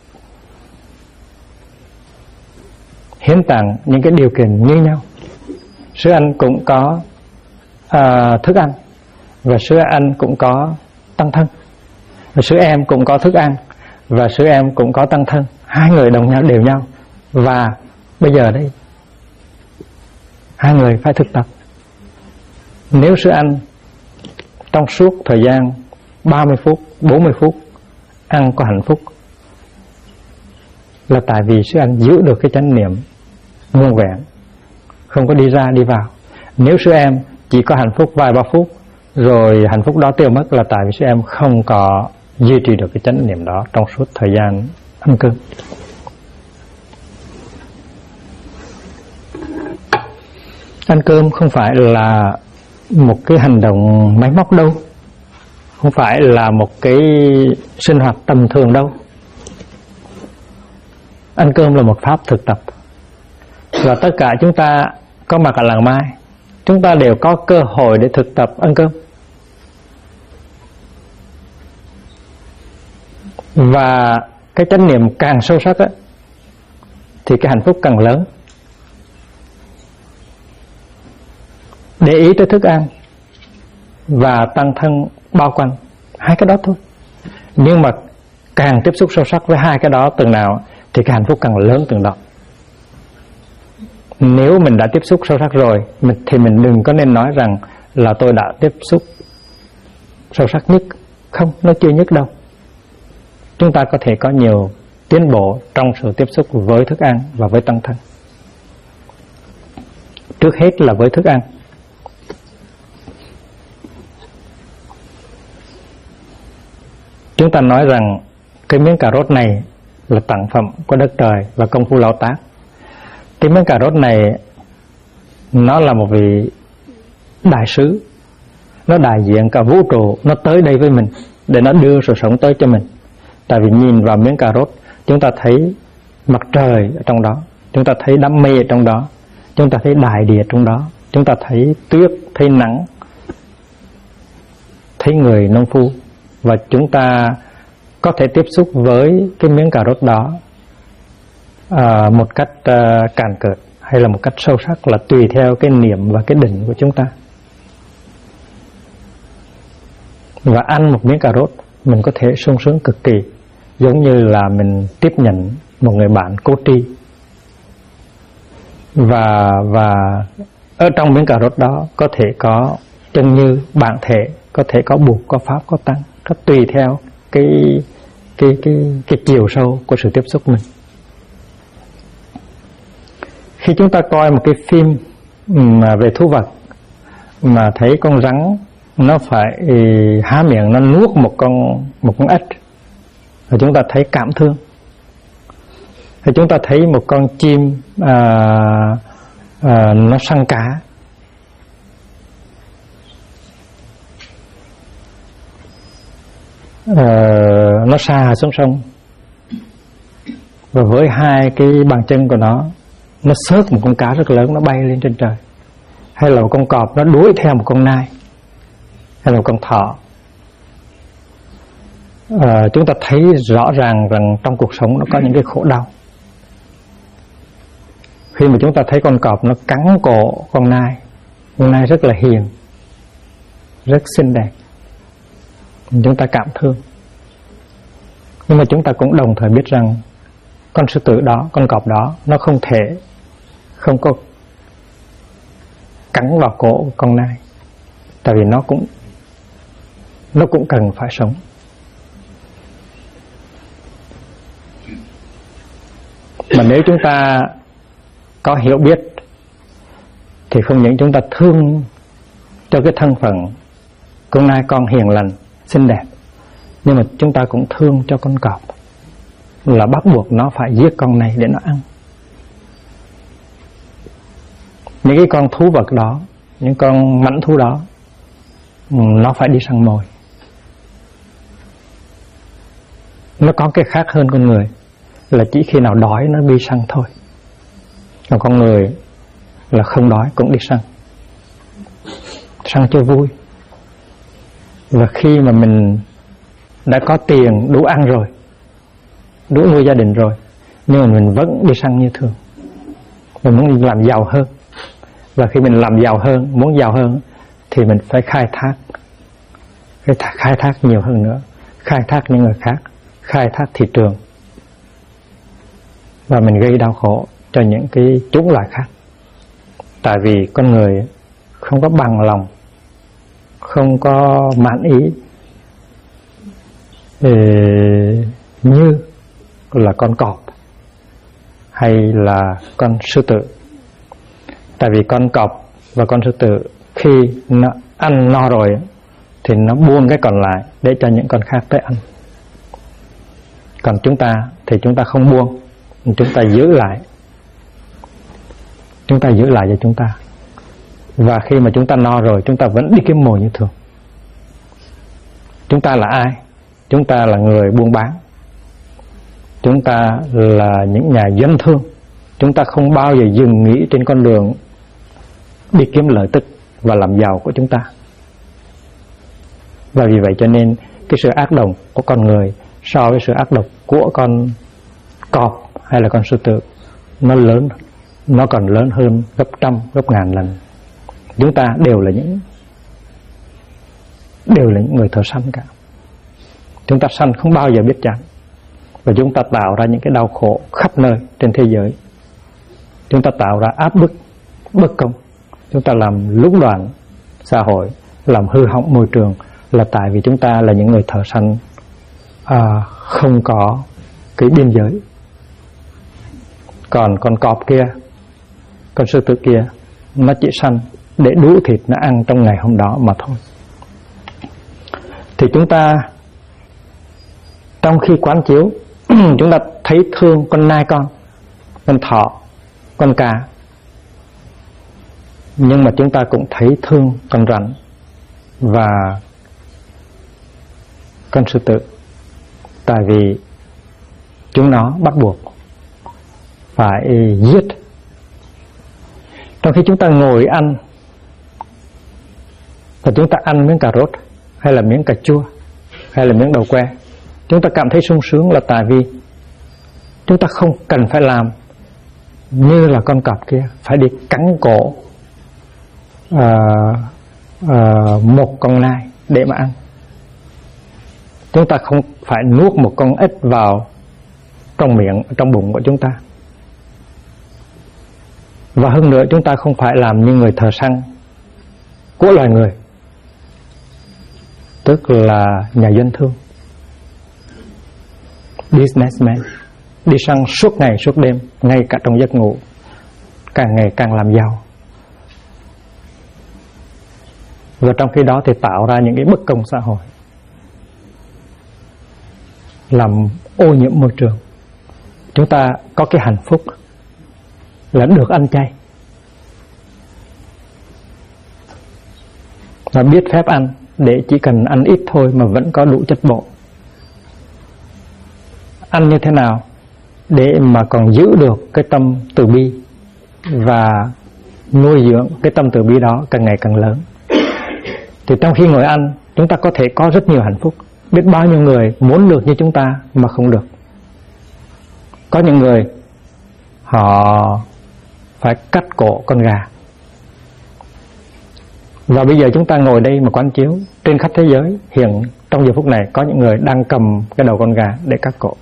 S1: hiến tặng những cái điều kiện như nhau. Sư anh cũng có thức ăn, và sư anh cũng có tăng thân, và sư em cũng có thức ăn, và sư em cũng có tăng thân. Hai người đồng nhau đều nhau. Và bây giờ đây hai người phải thực tập. Nếu sư anh trong suốt thời gian 30 phút, 40 phút ăn có hạnh phúc, là tại vì sư anh giữ được cái chánh niệm nguyên vẹn, không có đi ra đi vào. Nếu sư em chỉ có hạnh phúc vài ba phút rồi hạnh phúc đó tiêu mất, là tại vì sư em không có duy trì được cái chánh niệm đó trong suốt thời gian ăn cơm. Ăn cơm không phải là một cái hành động máy móc đâu, không phải là một cái sinh hoạt tầm thường đâu. Ăn cơm là một pháp thực tập. Và tất cả chúng ta có mặt ở làng Mai, chúng ta đều có cơ hội để thực tập ăn cơm. Và cái chánh niệm càng sâu sắc á, thì cái hạnh phúc càng lớn. Để ý tới thức ăn và tăng thân bao quanh, hai cái đó thôi. Nhưng mà càng tiếp xúc sâu sắc với hai cái đó từng nào thì cái hạnh phúc càng lớn từng đó. Nếu mình đã tiếp xúc sâu sắc rồi thì mình đừng có nên nói rằng là tôi đã tiếp xúc sâu sắc nhất. Không, nó chưa nhất đâu. Chúng ta có thể có nhiều tiến bộ trong sự tiếp xúc với thức ăn và với tăng thân. Trước hết là với thức ăn. chúng ta nói rằng cái miếng cà rốt này là tặng phẩm của đất trời và công phu lao tác. Cái miếng cà rốt này nó là một vị đại sứ, nó đại diện cả vũ trụ, nó tới đây với mình để nó đưa sự sống tới cho mình. Tại vì nhìn vào miếng cà rốt, chúng ta thấy mặt trời ở trong đó, chúng ta thấy đám mây ở trong đó, chúng ta thấy đại địa trong đó, chúng ta thấy tuyết, thấy nắng, thấy người nông phu, và chúng ta có thể tiếp xúc với cái miếng cà rốt đó một cách càn cợt hay là một cách sâu sắc, là tùy theo cái niệm và cái định của chúng ta. Và ăn một miếng cà rốt, mình có thể sung sướng cực kỳ, giống như là mình tiếp nhận một người bạn cố tri. Và ở trong miếng cà rốt đó có thể có chân như, bản thể, có thể có buộc, có pháp, có tăng, nó tùy theo cái chiều sâu của sự tiếp xúc mình. Khi chúng ta coi một cái phim về thú vật mà thấy con rắn nó phải há miệng nó nuốt một con ếch, rồi chúng ta thấy cảm thương. Rồi chúng ta thấy một con chim nó săn cá, nó sa xuống sông, và với hai cái bàn chân của nó xớt một con cá rất lớn, nó bay lên trên trời. Hay là một con cọp nó đuổi theo một con nai, hay là một con thỏ. Chúng ta thấy rõ ràng rằng trong cuộc sống nó có những cái khổ đau. Khi mà chúng ta thấy con cọp nó cắn cổ con nai rất là hiền, rất xinh đẹp, chúng ta cảm thương. Nhưng mà chúng ta cũng đồng thời biết rằng con sư tử đó, con cọp đó, nó không có cắn vào cổ con nai, tại vì nó cũng cần phải sống. Mà nếu chúng ta có hiểu biết thì không những chúng ta thương cho cái thân phận con nai con hiền lành, xinh đẹp, nhưng mà chúng ta cũng thương cho con cọp, là bắt buộc nó phải giết con này để nó ăn. Những cái con thú vật đó, những con mãnh thú đó, nó phải đi săn mồi. Nó có cái khác hơn con người, là chỉ khi nào đói nó đi săn thôi. Còn con người là không đói cũng đi săn, săn cho vui. Và khi mà mình đã có tiền đủ ăn rồi, đủ nuôi gia đình rồi, nhưng mà mình vẫn đi săn như thường. Mình muốn làm giàu hơn. Và khi mình làm giàu hơn, muốn giàu hơn, thì mình phải khai thác nhiều hơn nữa, khai thác những người khác, khai thác thị trường, và mình gây đau khổ cho những cái chủng loại khác. Tại vì con người không có bằng lòng, không có mãn ý như là con cọp hay là con sư tử. Tại vì con cọp và con sư tử khi nó ăn no rồi thì nó buông cái còn lại để cho những con khác tới ăn. Còn chúng ta thì chúng ta không buông, chúng ta giữ lại. Chúng ta giữ lại cho chúng ta. Và khi mà chúng ta no rồi, chúng ta vẫn đi kiếm mồi như thường. Chúng ta là ai? Chúng ta là người buôn bán. Chúng ta là những nhà doanh thương. Chúng ta không bao giờ dừng nghỉ trên con đường đi kiếm lợi tức và làm giàu của chúng ta. Và vì vậy cho nên cái sự ác độc của con người so với sự ác độc của con cọp hay là con sư tử, nó còn lớn hơn gấp trăm, gấp ngàn lần. Chúng ta đều là những người thợ săn cả. Chúng ta săn không bao giờ biết chán, và chúng ta tạo ra những cái đau khổ khắp nơi trên thế giới. Chúng ta tạo ra áp bức, bất công. Chúng ta làm lũng đoạn xã hội, làm hư hỏng môi trường, là tại vì chúng ta là những người thợ săn không có cái biên giới. Còn con cọp kia, con sư tử kia, nó chỉ săn để đủ thịt nó ăn trong ngày hôm đó mà thôi. Thì chúng ta Trong khi quán chiếu chúng ta thấy thương con nai con thỏ, con cá, nhưng mà chúng ta cũng thấy thương con rắn và con sư tử, tại vì chúng nó bắt buộc phải giết. Trong khi chúng ta ngồi ăn và chúng ta ăn miếng cà rốt hay là miếng cà chua hay là miếng đậu que, chúng ta cảm thấy sung sướng là tại vì chúng ta không cần phải làm như là con cọp kia, phải đi cắn cổ một con nai để mà ăn. Chúng ta không phải nuốt một con ếch vào trong miệng, trong bụng của chúng ta. Và hơn nữa, chúng ta không phải làm như người thợ săn của loài người, tức là nhà doanh thương, businessman, đi săn suốt ngày suốt đêm, ngay cả trong giấc ngủ, càng ngày càng làm giàu. Và trong khi đó thì tạo ra những cái bất công xã hội, làm ô nhiễm môi trường. Chúng ta có cái hạnh phúc là được ăn chay và biết phép ăn, để chỉ cần ăn ít thôi mà vẫn có đủ chất bổ. Ăn như thế nào để mà còn giữ được cái tâm từ bi và nuôi dưỡng cái tâm từ bi đó càng ngày càng lớn. Thì trong khi ngồi ăn, chúng ta có thể có rất nhiều hạnh phúc. Biết bao nhiêu người muốn được như chúng ta mà không được. Có những người họ phải cắt cổ con gà. Và bây giờ chúng ta ngồi đây mà quán chiếu, trên khắp thế giới hiện trong giờ phút này có những người đang cầm cái đầu con gà để cắt cổ.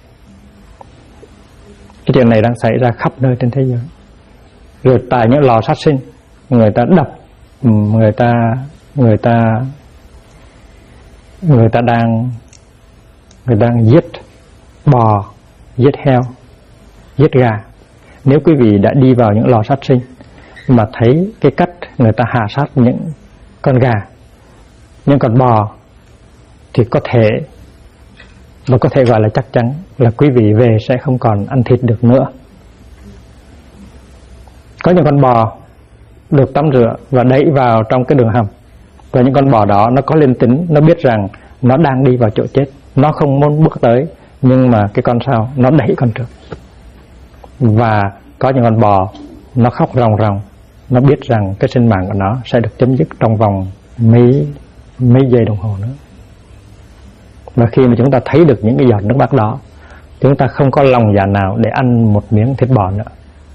S1: Cái chuyện này đang xảy ra khắp nơi trên thế giới. Rồi tại những lò sát sinh, người ta đập, người ta đang giết bò, giết heo, giết gà. Nếu quý vị đã đi vào những lò sát sinh mà thấy cái cách người ta hạ sát những con gà, những con bò, thì có thể gọi là chắc chắn là quý vị về sẽ không còn ăn thịt được nữa. Có những con bò được tắm rửa và đẩy vào trong cái đường hầm, và những con bò đó nó có linh tính, nó biết rằng nó đang đi vào chỗ chết, nó không muốn bước tới, nhưng mà cái con sau nó đẩy con trước. Và có những con bò nó khóc ròng ròng, nó biết rằng cái sinh mạng của nó sẽ được chấm dứt trong vòng mấy giây đồng hồ nữa. Và khi mà chúng ta thấy được những cái giọt nước mắt đó, chúng ta không có lòng dạ nào để ăn một miếng thịt bò nữa.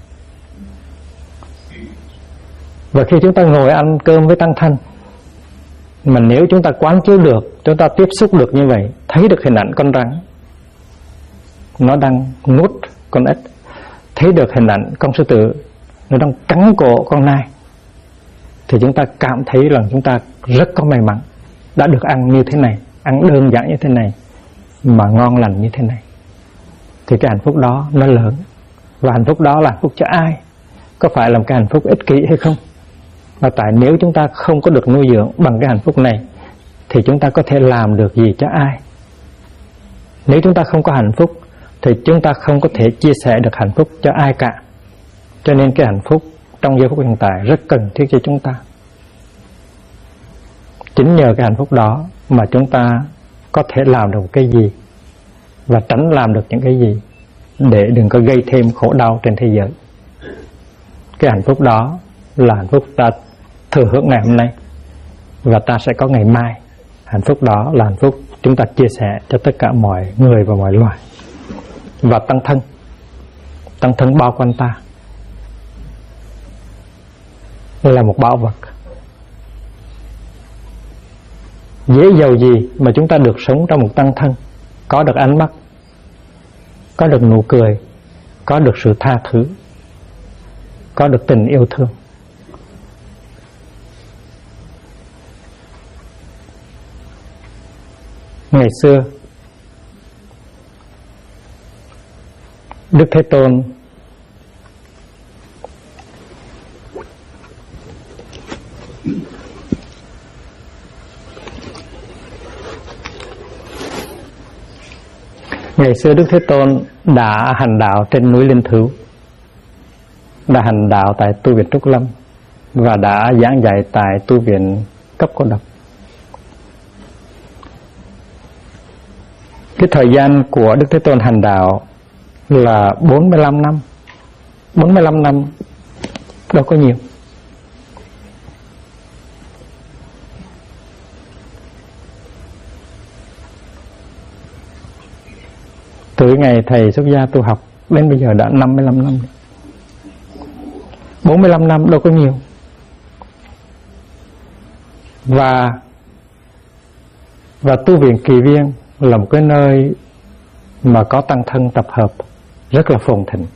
S1: Và khi chúng ta ngồi ăn cơm với tăng thân, mà nếu chúng ta quán chiếu được, chúng ta tiếp xúc được như vậy, thấy được hình ảnh con rắn nó đang nuốt con ếch, thấy được hình ảnh con sư tử nó đang cắn cổ con nai, thì chúng ta cảm thấy rằng chúng ta rất có may mắn đã được ăn như thế này, ăn đơn giản như thế này mà ngon lành như thế này. Thì cái hạnh phúc đó nó lớn. Và hạnh phúc đó là hạnh phúc cho ai? Có phải là một cái hạnh phúc ích kỷ hay không? Và tại nếu chúng ta không có được nuôi dưỡng bằng cái hạnh phúc này, thì chúng ta có thể làm được gì cho ai? Nếu chúng ta không có hạnh phúc thì chúng ta không có thể chia sẻ được hạnh phúc cho ai cả. Cho nên cái hạnh phúc trong giây phút hiện tại rất cần thiết cho chúng ta. Chính nhờ cái hạnh phúc đó mà chúng ta có thể làm được cái gì và tránh làm được những cái gì, để đừng có gây thêm khổ đau trên thế giới. Cái hạnh phúc đó là hạnh phúc ta thừa hưởng ngày hôm nay, và ta sẽ có ngày mai. Hạnh phúc đó là hạnh phúc chúng ta chia sẻ cho tất cả mọi người và mọi loài. Và tăng thân bao quanh ta là một bảo vật. Dễ dầu gì mà chúng ta được sống trong một tăng thân, có được ánh mắt, có được nụ cười, có được sự tha thứ, có được tình yêu thương. Ngày xưa Đức Thế Tôn Ngày xưa Đức Thế Tôn đã hành đạo trên núi Linh Thứu, đã hành đạo tại tu viện Trúc Lâm và đã giảng dạy tại tu viện Cấp Cô Độc. Cái thời gian của Đức Thế Tôn hành đạo là 45 năm. 45 năm đâu có nhiều. Từ ngày thầy xuất gia tu học đến bây giờ đã 55 năm. 45 năm đâu có nhiều. Và tu viện Kỳ Viên là một cái nơi mà có tăng thân tập hợp rất là phồn thịnh.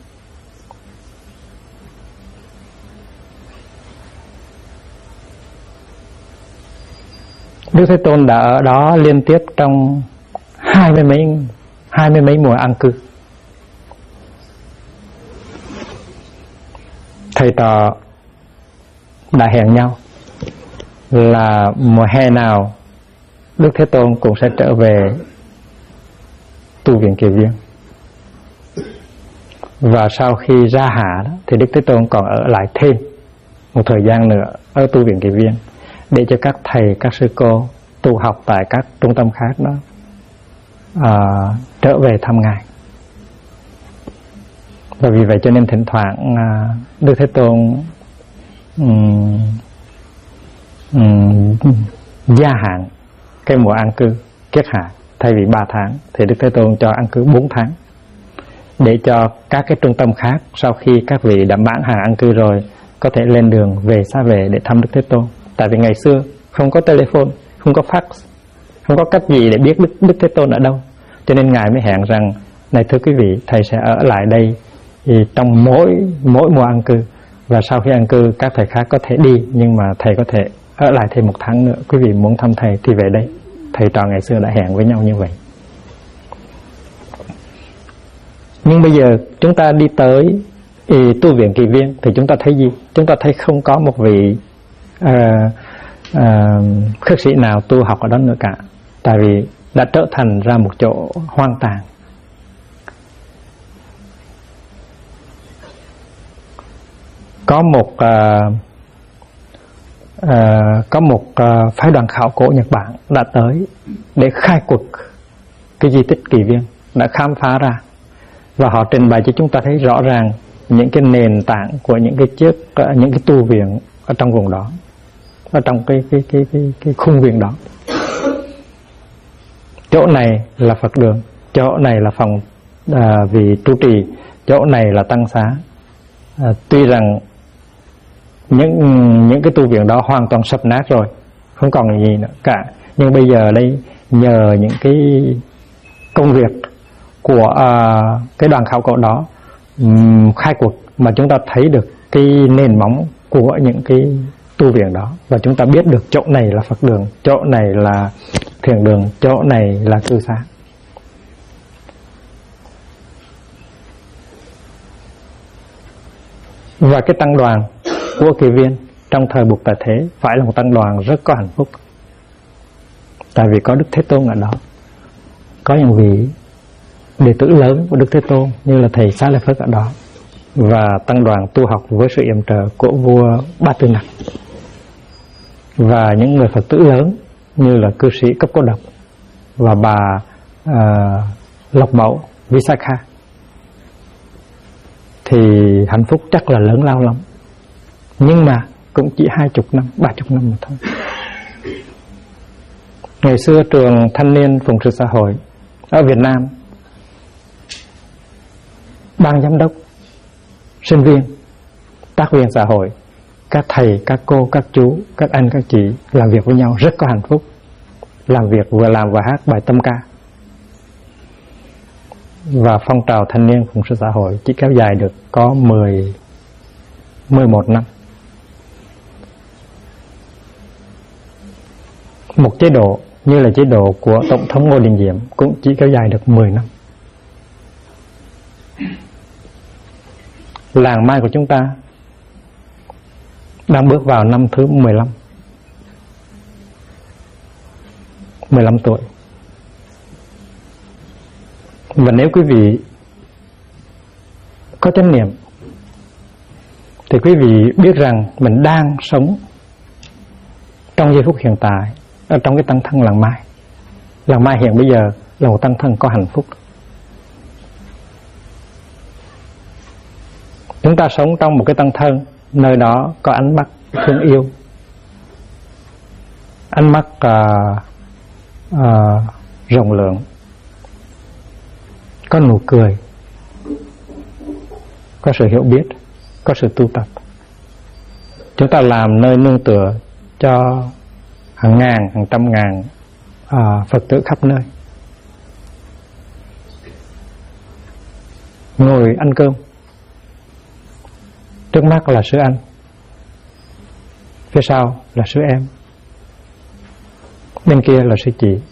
S1: Đức Thế Tôn đã ở đó liên tiếp trong hai mươi mấy mùa an cư. Thầy trò đã hẹn nhau là mùa hè nào Đức Thế Tôn cũng sẽ trở về tu viện Kỳ Viên. Và sau khi ra hạ đó, thì Đức Thế Tôn còn ở lại thêm một thời gian nữa ở tu viện Kỳ Viên để cho các thầy, các sư cô tu học tại các trung tâm khác đó trở về thăm Ngài. Và vì vậy cho nên thỉnh thoảng Đức Thế Tôn gia hạn cái mùa an cư kết hạ. Thay vì 3 tháng thì Đức Thế Tôn cho an cư 4 tháng, để cho các cái trung tâm khác sau khi các vị đã mãn hạn an cư rồi có thể lên đường về xa về để thăm Đức Thế Tôn. Tại vì ngày xưa không có telephone, không có fax, không có cách gì để biết Đức Thế Tôn ở đâu, cho nên Ngài mới hẹn rằng: này thưa quý vị, thầy sẽ ở lại đây thì trong mỗi mùa an cư, và sau khi an cư các thầy khác có thể đi, nhưng mà thầy có thể ở lại thêm 1 tháng nữa. Quý vị muốn thăm thầy thì về đây. Thầy trò ngày xưa đã hẹn với nhau như vậy. Nhưng bây giờ chúng ta đi tới tu viện Kỳ Viên thì chúng ta thấy gì? Chúng ta thấy không có một vị khất sĩ nào tu học ở đó nữa cả. Tại vì đã trở thành ra một chỗ hoang tàn. Có một phái đoàn khảo cổ Nhật Bản đã tới để khai quật cái di tích Kỳ Viên, đã khám phá ra, và họ trình bày cho chúng ta thấy rõ ràng những cái nền tảng của những cái tu viện ở trong vùng đó, ở trong cái khung viện đó. Chỗ này là Phật đường, chỗ này là phòng vị trụ trì, chỗ này là tăng xá. Tuy rằng những cái tu viện đó hoàn toàn sập nát rồi, không còn gì nữa cả, nhưng bây giờ đây nhờ những cái công việc của cái đoàn khảo cổ đó khai quật mà chúng ta thấy được cái nền móng của những cái tu viện đó, và chúng ta biết được chỗ này là Phật đường, chỗ này là thiền đường, chỗ này là cư xá. Và cái tăng đoàn của Kỳ Viên trong thời Bụt Tại Thế phải là một tăng đoàn rất có hạnh phúc, tại vì có Đức Thế Tôn ở đó, có những vị đệ tử lớn của Đức Thế Tôn như là thầy Xá Lợi Phất ở đó, và tăng đoàn tu học với sự yểm trợ của vua Ba Tư Nặc, và những người Phật tử lớn như là cư sĩ Cấp Cô Độc và bà Lộc Mẫu Visakha. Thì hạnh phúc chắc là lớn lao lắm, nhưng mà cũng chỉ 20 năm, 30 năm mà thôi. Ngày xưa trường thanh niên phụng sự xã hội ở Việt Nam, ban giám đốc, sinh viên, tác viên xã hội, các thầy, các cô, các chú, các anh, các chị làm việc với nhau rất có hạnh phúc. Làm việc vừa làm vừa hát bài tâm ca. Và phong trào thanh niên phụng sự xã hội chỉ kéo dài được có 11 năm. Một chế độ như là chế độ của Tổng thống Ngô Đình Diệm cũng chỉ kéo dài được 10 năm. Làng Mai của chúng ta đang bước vào năm thứ 15. 15 tuổi. Và nếu quý vị có chánh niệm thì quý vị biết rằng mình đang sống trong giây phút hiện tại, ở trong cái tăng thân làng mai. Làng mai hiện bây giờ là một tăng thân có hạnh phúc. Chúng ta sống trong một cái tăng thân, nơi đó có ánh mắt thương yêu, ánh mắt rộng lượng, có nụ cười, có sự hiểu biết, có sự tu tập. Chúng ta làm nơi nương tựa cho hàng ngàn, hàng trăm ngàn Phật tử khắp nơi. Ngồi ăn cơm, trước mắt là sư anh, phía sau là sư em, bên kia là sư chị.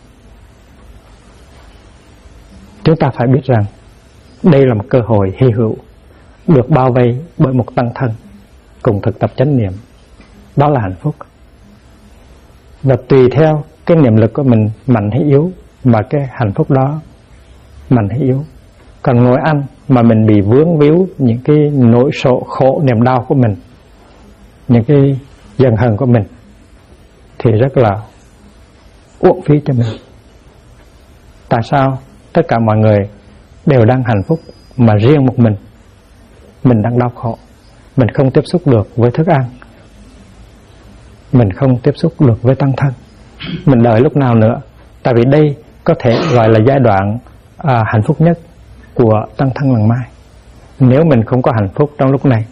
S1: Chúng ta phải biết rằng đây là một cơ hội hy hữu, được bao vây bởi một tăng thân cùng thực tập chánh niệm. Đó là hạnh phúc. Và tùy theo cái niệm lực của mình mạnh hay yếu mà cái hạnh phúc đó mạnh hay yếu. Còn ngồi ăn mà mình bị vướng víu những cái nỗi khổ niềm đau của mình, những cái giận hờn của mình, thì rất là uổng phí cho mình. Tại sao tất cả mọi người đều đang hạnh phúc mà riêng một mình đang đau khổ? Mình không tiếp xúc được với thức ăn, mình không tiếp xúc được với tăng thân, mình đợi lúc nào nữa? Tại vì đây có thể gọi là giai đoạn hạnh phúc nhất của tăng thân làng mai. Nếu mình không có hạnh phúc trong lúc này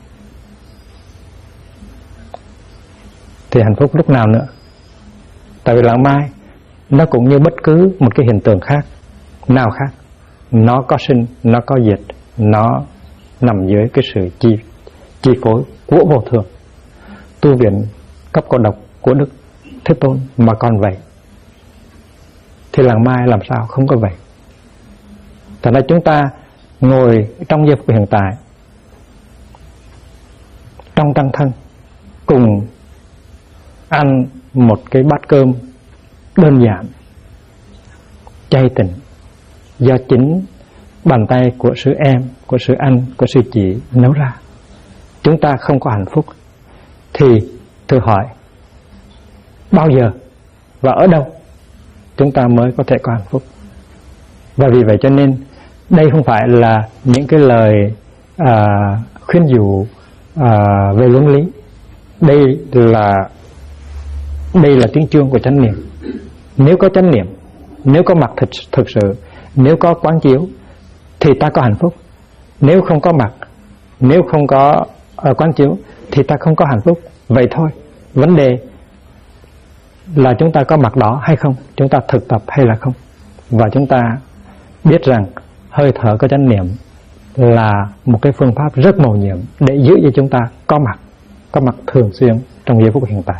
S1: thì hạnh phúc lúc nào nữa? Tại vì làng mai nó cũng như bất cứ một cái hiện tượng khác nào khác, nó có sinh, nó có diệt, nó nằm dưới cái sự chi phối của vô thường. Tu viện cấp cô độc của Đức Thế Tôn mà còn vậy thì làng mai làm sao không có vậy? Thành ra chúng ta ngồi trong giây phút hiện tại, trong tăng thân, cùng ăn một cái bát cơm đơn giản, chay tịnh, do chính bàn tay của sư em, của sư anh, của sư chị nấu ra. Chúng ta không có hạnh phúc thì thử hỏi bao giờ và ở đâu chúng ta mới có thể có hạnh phúc? Và vì vậy cho nên đây không phải là những cái lời khuyên dụ về luân lý. Đây là tiếng chuông của chánh niệm. Nếu có chánh niệm, nếu có mặt thực sự, nếu có quán chiếu thì ta có hạnh phúc. Nếu không có mặt, nếu không có quán chiếu thì ta không có hạnh phúc. Vậy thôi. Vấn đề là chúng ta có mặt đó hay không, chúng ta thực tập hay là không. Và chúng ta biết rằng hơi thở có chánh niệm là một cái phương pháp rất mầu nhiệm để giữ cho chúng ta có mặt thường xuyên trong giây phút hiện tại.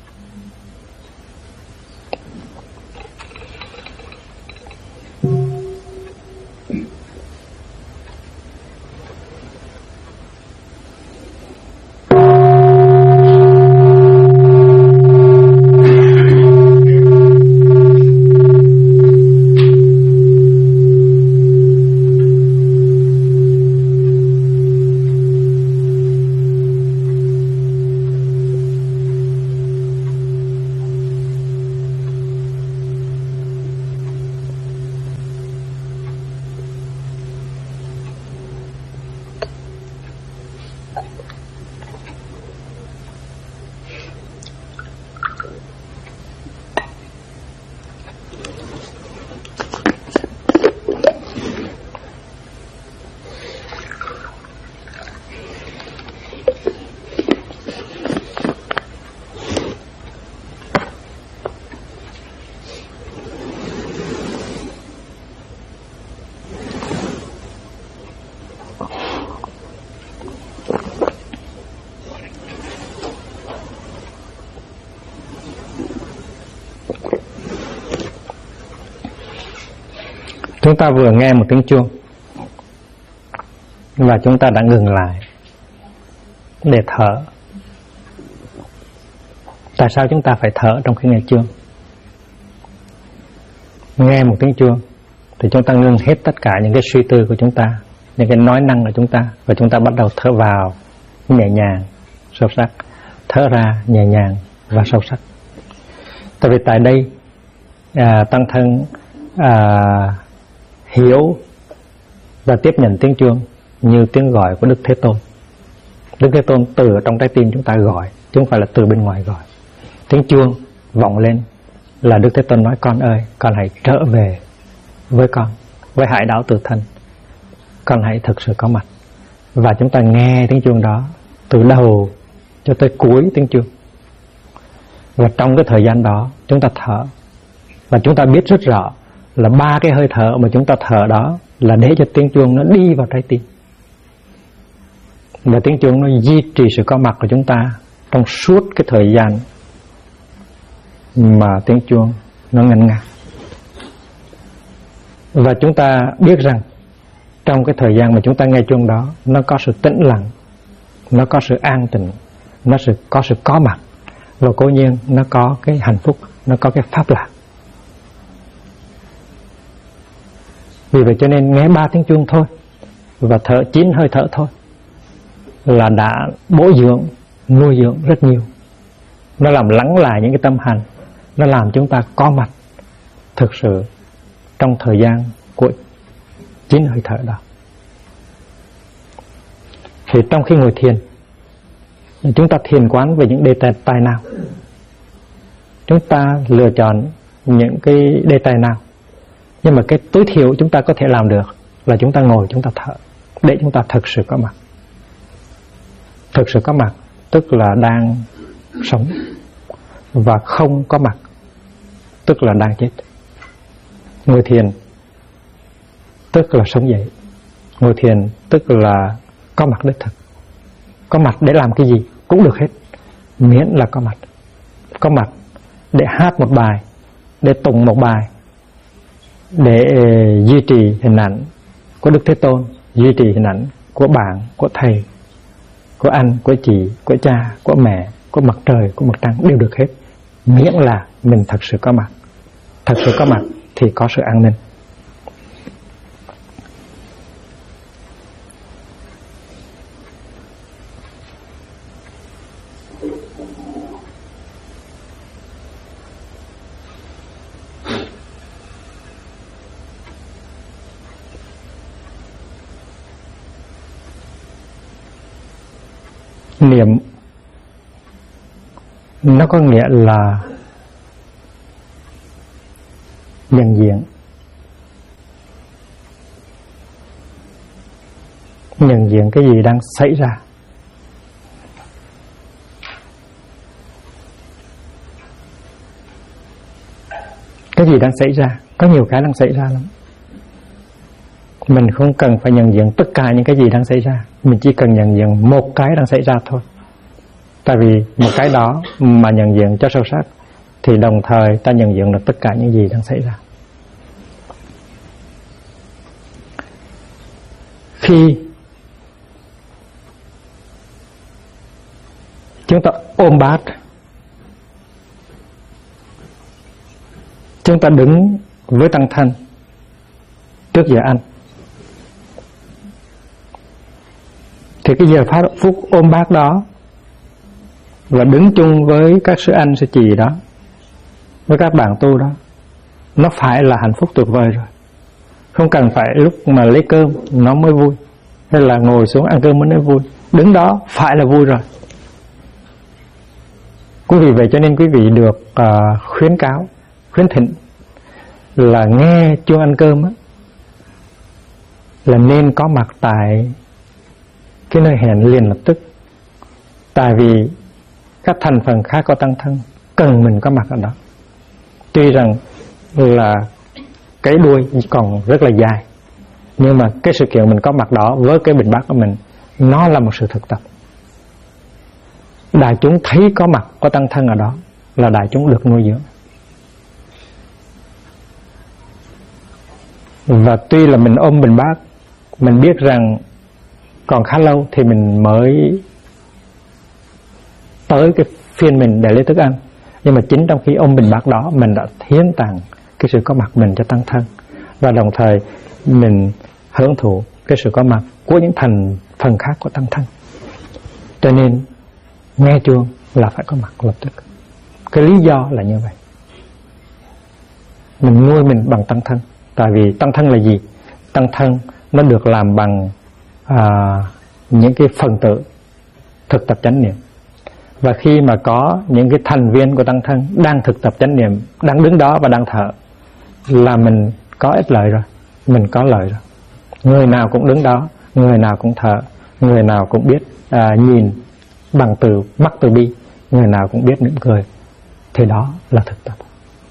S1: Chúng ta vừa nghe một tiếng chuông và chúng ta đã ngừng lại để thở. Tại sao chúng ta phải thở trong khi nghe chuông? Nghe một tiếng chuông thì chúng ta ngưng hết tất cả những cái suy tư của chúng ta, những cái nói năng của chúng ta, và chúng ta bắt đầu thở vào nhẹ nhàng, sâu sắc, thở ra nhẹ nhàng và sâu sắc. Tại vì tại đây tăng thân hiểu và tiếp nhận tiếng chuông như tiếng gọi của Đức Thế Tôn. Đức Thế Tôn từ trong trái tim chúng ta gọi, chứ không phải là từ bên ngoài gọi. Tiếng chuông vọng lên là Đức Thế Tôn nói: con ơi, con hãy trở về với con, với hải đảo tự thân, con hãy thực sự có mặt. Và chúng ta nghe tiếng chuông đó từ đầu cho tới cuối tiếng chuông. Và trong cái thời gian đó chúng ta thở, và chúng ta biết rất rõ là 3 cái hơi thở mà chúng ta thở đó là để cho tiếng chuông nó đi vào trái tim, và tiếng chuông nó duy trì sự có mặt của chúng ta trong suốt cái thời gian mà tiếng chuông nó ngân nga. Và chúng ta biết rằng trong cái thời gian mà chúng ta nghe chuông đó, nó có sự tĩnh lặng, nó có sự an tịnh, nó có sự có mặt, và cố nhiên nó có cái hạnh phúc, nó có cái pháp lạc. Vì vậy cho nên nghe 3 tiếng chuông thôi và thở 9 hơi thở thôi là đã bổ dưỡng, nuôi dưỡng rất nhiều. Nó làm lắng lại những cái tâm hành, nó làm chúng ta có mặt thực sự trong thời gian của 9 hơi thở đó. Thì trong khi ngồi thiền, chúng ta thiền quán về những đề tài nào? Chúng ta lựa chọn những cái đề tài nào? Nhưng mà cái tối thiểu chúng ta có thể làm được là chúng ta ngồi, chúng ta thở, để chúng ta thực sự có mặt. Thực sự có mặt tức là đang sống, và không có mặt tức là đang chết. Ngồi thiền tức là sống dậy. Ngồi thiền tức là có mặt đích thực. Có mặt để làm cái gì cũng được hết, miễn là có mặt. Có mặt để hát một bài, để tụng một bài, để duy trì hình ảnh của Đức Thế Tôn, duy trì hình ảnh của bạn, của thầy, của anh, của chị, của cha, của mẹ, của mặt trời, của mặt trăng, đều được hết, miễn là mình thật sự có mặt. Thật sự có mặt thì có sự an ninh. Niệm nó có nghĩa là nhận diện. Nhận diện cái gì đang xảy ra. Cái gì đang xảy ra? Có nhiều cái đang xảy ra lắm. Mình không cần phải nhận diện tất cả những cái gì đang xảy ra, mình chỉ cần nhận diện một cái đang xảy ra thôi. Tại vì một cái đó mà nhận diện cho sâu sắc thì đồng thời ta nhận diện được tất cả những gì đang xảy ra. Khi chúng ta ôm bát, chúng ta đứng với tăng thân trước giờ ăn, thì cái giờ phút ôm bát đó và đứng chung với các sư anh sư chị đó, với các bạn tu đó, nó phải là hạnh phúc tuyệt vời rồi. Không cần phải lúc mà lấy cơm nó mới vui, hay là ngồi xuống ăn cơm mới nói vui. Đứng đó phải là vui rồi. Quý vị vậy cho nên quý vị được khuyến cáo, khuyến thỉnh là nghe chuông ăn cơm á, là nên có mặt tại cái nơi hẹn liền lập tức. Tại vì các thành phần khác có tăng thân cần mình có mặt ở đó. Tuy rằng là cái đuôi còn rất là dài, nhưng mà cái sự kiện mình có mặt đó với cái bình bát của mình, nó là một sự thực tập. Đại chúng thấy có mặt có tăng thân ở đó là đại chúng được nuôi dưỡng. Và tuy là mình ôm bình bát, mình biết rằng còn khá lâu thì mình mới tới cái phiên mình để lấy thức ăn, nhưng mà chính trong khi ôm bình bát đó, mình đã hiến tặng cái sự có mặt mình cho tăng thân. và đồng thời mình hưởng thụ cái sự có mặt của những thành phần khác của tăng thân. Cho nên nghe chuông là phải có mặt lập tức. Cái lý do là như vậy. Mình nuôi mình bằng tăng thân. Tại vì tăng thân là gì? Tăng thân nó được làm bằng những cái phần tử thực tập chánh niệm. Và khi mà có những cái thành viên của tăng thân đang thực tập chánh niệm, đang đứng đó và đang thở, là mình có ích lợi rồi, mình có lợi rồi. Người nào cũng đứng đó, người nào cũng thở, người nào cũng biết nhìn bằng mắt từ bi, người nào cũng biết mỉm cười, thì đó là thực tập.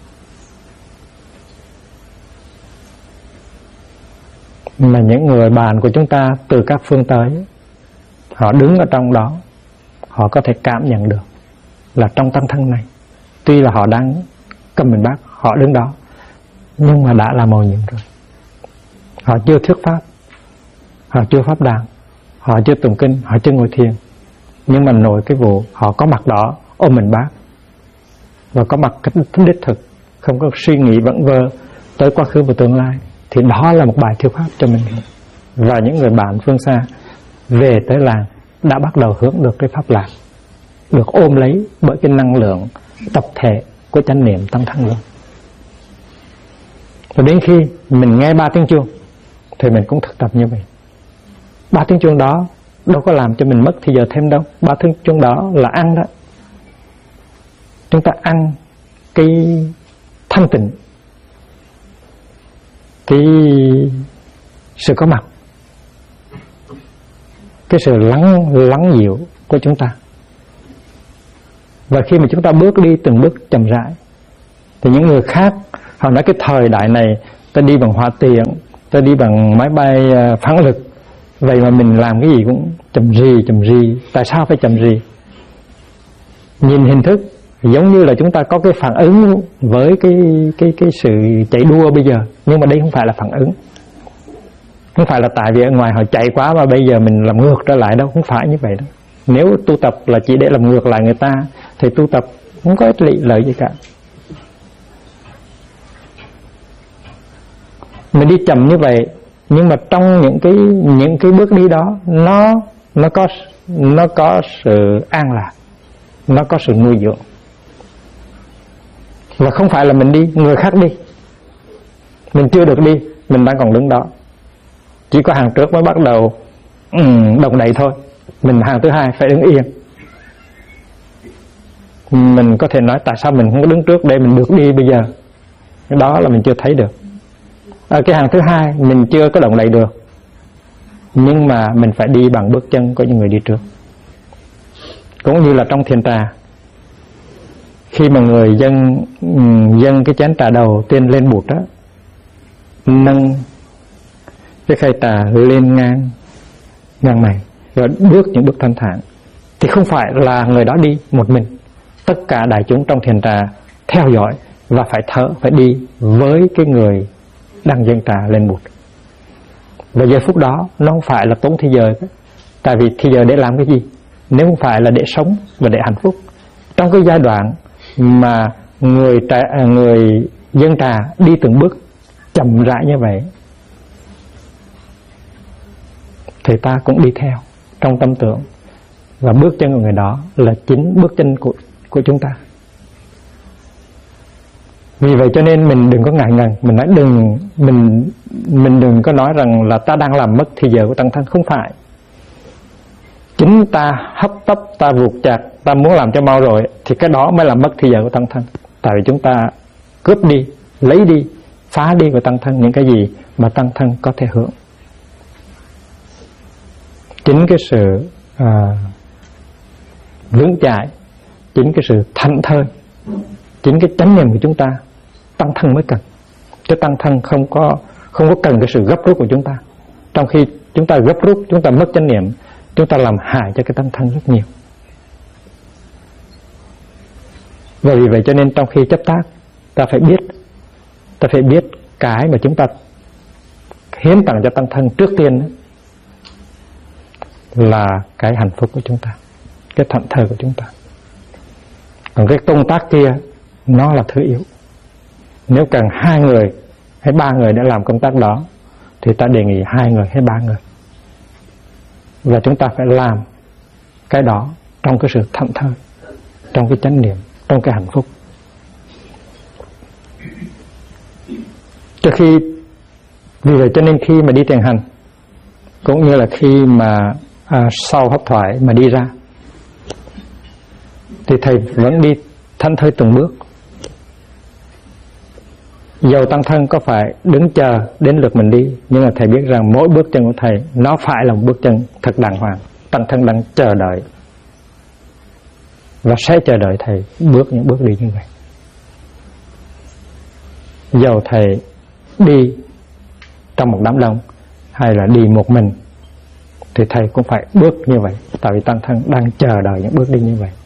S1: Mà những người bạn của chúng ta từ các phương tới, họ đứng ở trong đó, họ có thể cảm nhận được là trong tăng thân này, tuy là họ đang cầm mình bát, họ đứng đó, nhưng mà đã là mầu nhiệm rồi. Họ chưa thuyết pháp, họ chưa pháp đàn, họ chưa tụng kinh, họ chưa ngồi thiền, nhưng mà nội cái vụ họ có mặt đó, ôm mình bát, và có mặt cách đích thực, không có suy nghĩ vẩn vơ tới quá khứ và tương lai, thì đó là một bài thuyết pháp cho mình. Và những người bạn phương xa về tới làng đã bắt đầu hướng được cái pháp lạc, được ôm lấy bởi cái năng lượng tập thể của chánh niệm tăng thân luôn. Và đến khi mình nghe 3 tiếng chuông thì mình cũng thực tập như vậy. 3 tiếng chuông đó đâu có làm cho mình mất thì giờ thêm đâu. 3 tiếng chuông đó là ăn đó. Chúng ta ăn cái thanh tịnh, cái sự có mặt, cái sự lắng dịu của chúng ta. Và khi mà chúng ta bước đi từng bước chậm rãi, thì những người khác họ nói cái thời đại này ta đi bằng hỏa tiện, ta đi bằng máy bay phản lực, vậy mà mình làm cái gì cũng chậm rì. Tại sao phải chậm rì? Nhìn hình thức giống như là chúng ta có cái phản ứng với cái sự chạy đua bây giờ, nhưng mà đây không phải là phản ứng. Không phải là tại vì ở ngoài họ chạy quá mà bây giờ mình làm ngược trở lại đâu, không phải như vậy đâu. Nếu tu tập là chỉ để làm ngược lại người ta thì tu tập không có ích lợi gì cả. Mình đi chậm như vậy, nhưng mà trong những cái bước đi đó nó có sự an lạc, nó có sự nuôi dưỡng. Và không phải là mình đi, người khác đi, mình chưa được đi, mình đang còn đứng đó. Chỉ có hàng trước mới bắt đầu động đậy thôi, mình hàng thứ hai phải đứng yên. Mình có thể nói tại sao mình không có đứng trước để mình được đi bây giờ. Đó là mình chưa thấy được. Ở cái hàng thứ hai mình chưa có động đậy được, nhưng mà mình phải đi bằng bước chân của những người đi trước. Cũng như là trong thiền trà, khi mà người dâng cái chén trà đầu tiên lên bụt đó, nâng cái khay trà lên ngang này, rồi bước những bước thanh thản, thì không phải là người đó đi một mình. Tất cả đại chúng trong thiền trà theo dõi và phải thở, phải đi với cái người đang dâng trà lên bụt. Và giờ phút đó nó không phải là tốn thì giờ, tại vì thì giờ để làm cái gì nếu không phải là để sống và để hạnh phúc. Trong cái giai đoạn mà người dâng trà đi từng bước chậm rãi như vậy, thì ta cũng đi theo trong tâm tưởng, và bước chân của người đó là chính bước chân của chúng ta. Vì vậy cho nên mình đừng có ngại ngần, mình nói mình đừng có nói rằng là ta đang làm mất thì giờ của tăng thân. Không phải. Chính ta hấp tấp, ta vụt chặt, ta muốn làm cho mau rồi, thì cái đó mới làm mất thì giờ của tăng thân. Tại vì chúng ta cướp đi, lấy đi, phá đi của tăng thân những cái gì mà tăng thân có thể hưởng. Chính cái sự vững chãi, chính cái sự thảnh thơi, chính cái chánh niệm của chúng ta tăng thân mới cần. Chứ tăng thân không có cần cái sự gấp rút của chúng ta. Trong khi chúng ta gấp rút, chúng ta mất chánh niệm, chúng ta làm hại cho cái tăng thân rất nhiều. Và vì vậy cho nên trong khi chấp tác, ta phải biết cái mà chúng ta hiến tặng cho tăng thân trước tiên là cái hạnh phúc của chúng ta, cái thảnh thơi của chúng ta. Còn cái công tác kia nó là thứ yếu. Nếu cần hai người hay 3 người để làm công tác đó, thì ta đề nghị 2 người hay 3 người. Và chúng ta phải làm cái đó trong cái sự thảnh thơi, trong cái chánh niệm, trong cái hạnh phúc. Vì vậy cho nên khi mà đi thiền hành, cũng như là khi mà sau pháp thoại mà đi ra, thì thầy vẫn đi thảnh thơi từng bước. Dầu tăng thân có phải đứng chờ đến lượt mình đi, nhưng mà thầy biết rằng mỗi bước chân của thầy nó phải là một bước chân thật đàng hoàng. Tăng thân đang chờ đợi và sẽ chờ đợi thầy bước những bước đi như vậy. Dầu thầy đi trong một đám đông hay là đi một mình, thì thầy cũng phải bước như vậy, tại vì tăng thân đang chờ đợi những bước đi như vậy.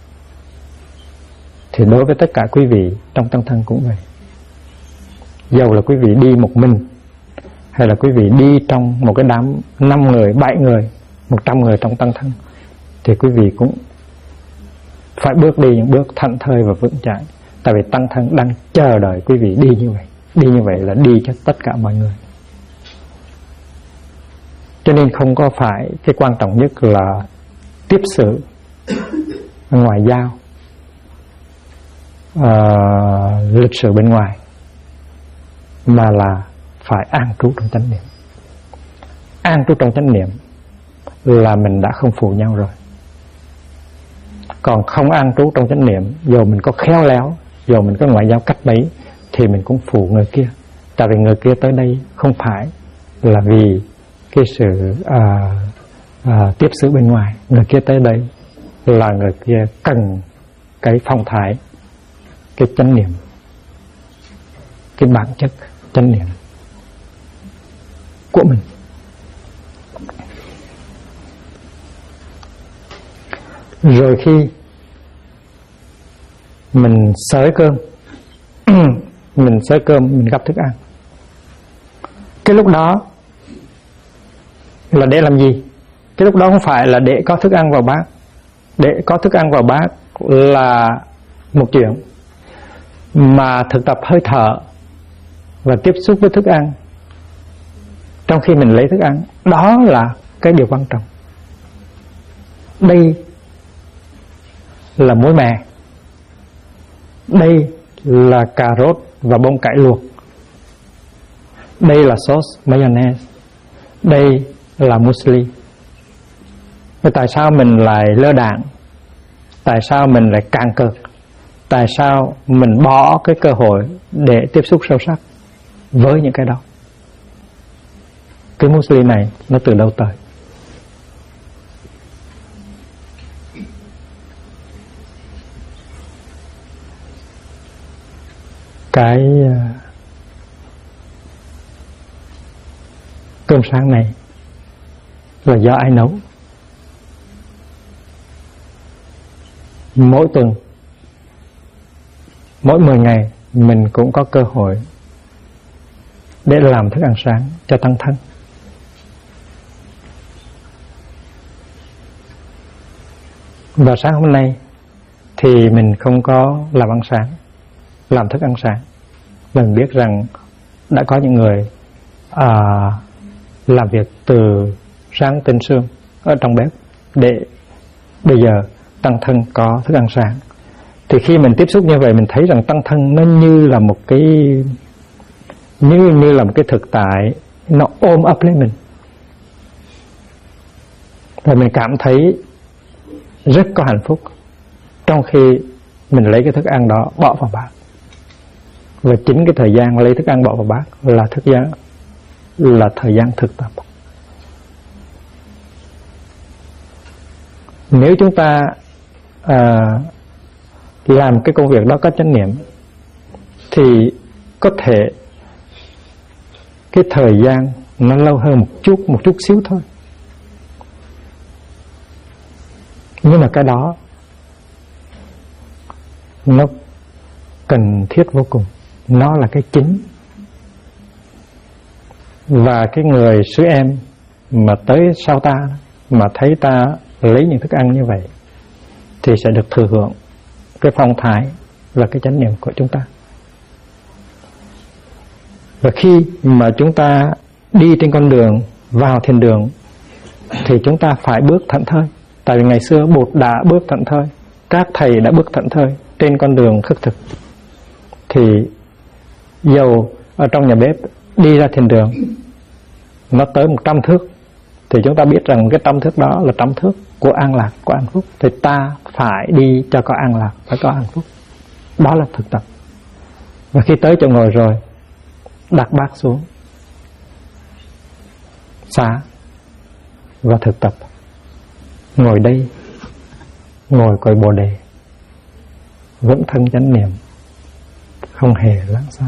S1: Thì đối với tất cả quý vị trong tăng thân cũng vậy. Dầu là quý vị đi một mình, hay là quý vị đi trong một cái đám 5 người, 7 người, 100 người trong tăng thân, thì quý vị cũng phải bước đi những bước thảnh thơi và vững chãi, tại vì tăng thân đang chờ đợi quý vị đi như vậy. Đi như vậy là đi cho tất cả mọi người. Cho nên không có phải cái quan trọng nhất là tiếp sự ngoại giao, lịch sự bên ngoài, mà là phải an trú trong chánh niệm. An trú trong chánh niệm là mình đã không phụ nhau rồi. Còn không an trú trong chánh niệm, dù mình có khéo léo, dù mình có ngoại giao cách mấy, thì mình cũng phụ người kia. Tại vì người kia tới đây không phải là vì cái sự tiếp xúc bên ngoài. Người kia tới đây là người kia cần cái phong thái, cái chánh niệm, cái bản chất chánh niệm của mình. Rồi khi mình xới cơm mình xới cơm, mình gắp thức ăn, cái lúc đó là để làm gì? Cái lúc đó không phải là để có thức ăn vào bát. Để có thức ăn vào bát là một chuyện, mà thực tập hơi thở và tiếp xúc với thức ăn trong khi mình lấy thức ăn, đó là cái điều quan trọng. Đây là muối mè, đây là cà rốt và bông cải luộc, đây là sauce mayonnaise, đây là muesli. Vậy tại sao mình lại lơ đãng? Tại sao mình lại cạn cợt? Tại sao mình bỏ cái cơ hội để tiếp xúc sâu sắc với những cái đó? Cái muesli này nó từ đâu tới? Cái cơm sáng này là do ai nấu? Mỗi tuần, mỗi 10 ngày mình cũng có cơ hội để làm thức ăn sáng cho tăng thân. Và sáng hôm nay thì mình không có làm ăn sáng, làm thức ăn sáng. Mình biết rằng đã có những người làm việc từ sáng đến sương ở trong bếp để bây giờ tăng thân có thức ăn sáng. Thì khi mình tiếp xúc như vậy, mình thấy rằng tăng thân nó như là một cái như là một cái thực tại, nó ôm ấp lấy mình, và mình cảm thấy rất có hạnh phúc trong khi mình lấy cái thức ăn đó bỏ vào bát. Và chính cái thời gian lấy thức ăn bỏ vào bát là thời gian thực tập. Nếu chúng ta làm cái công việc đó có chánh niệm, thì có thể cái thời gian nó lâu hơn một chút xíu thôi. Nhưng mà cái đó nó cần thiết vô cùng, nó là cái chính. Và cái người sư em mà tới sau ta mà thấy ta lấy những thức ăn như vậy thì sẽ được thừa hưởng cái phong thái và cái chánh niệm của chúng ta. Và khi mà chúng ta đi trên con đường vào thiền đường thì chúng ta phải bước thẫn thơi. Tại vì ngày xưa Bụt đã bước thẫn thơi, các thầy đã bước thẫn thơi trên con đường khất thực. Thì dầu ở trong nhà bếp đi ra thiền đường nó tới 100 thước, thì chúng ta biết rằng cái 100 thước đó là 100 thước của an lạc, của an phúc. Thì ta phải đi cho có an lạc, phải có an phúc. Đó là thực tập. Và khi tới chỗ ngồi rồi, đặt bát xuống, xả và thực tập. Ngồi đây, ngồi coi Bồ Đề, vững thân chánh niệm, không hề lãng xao.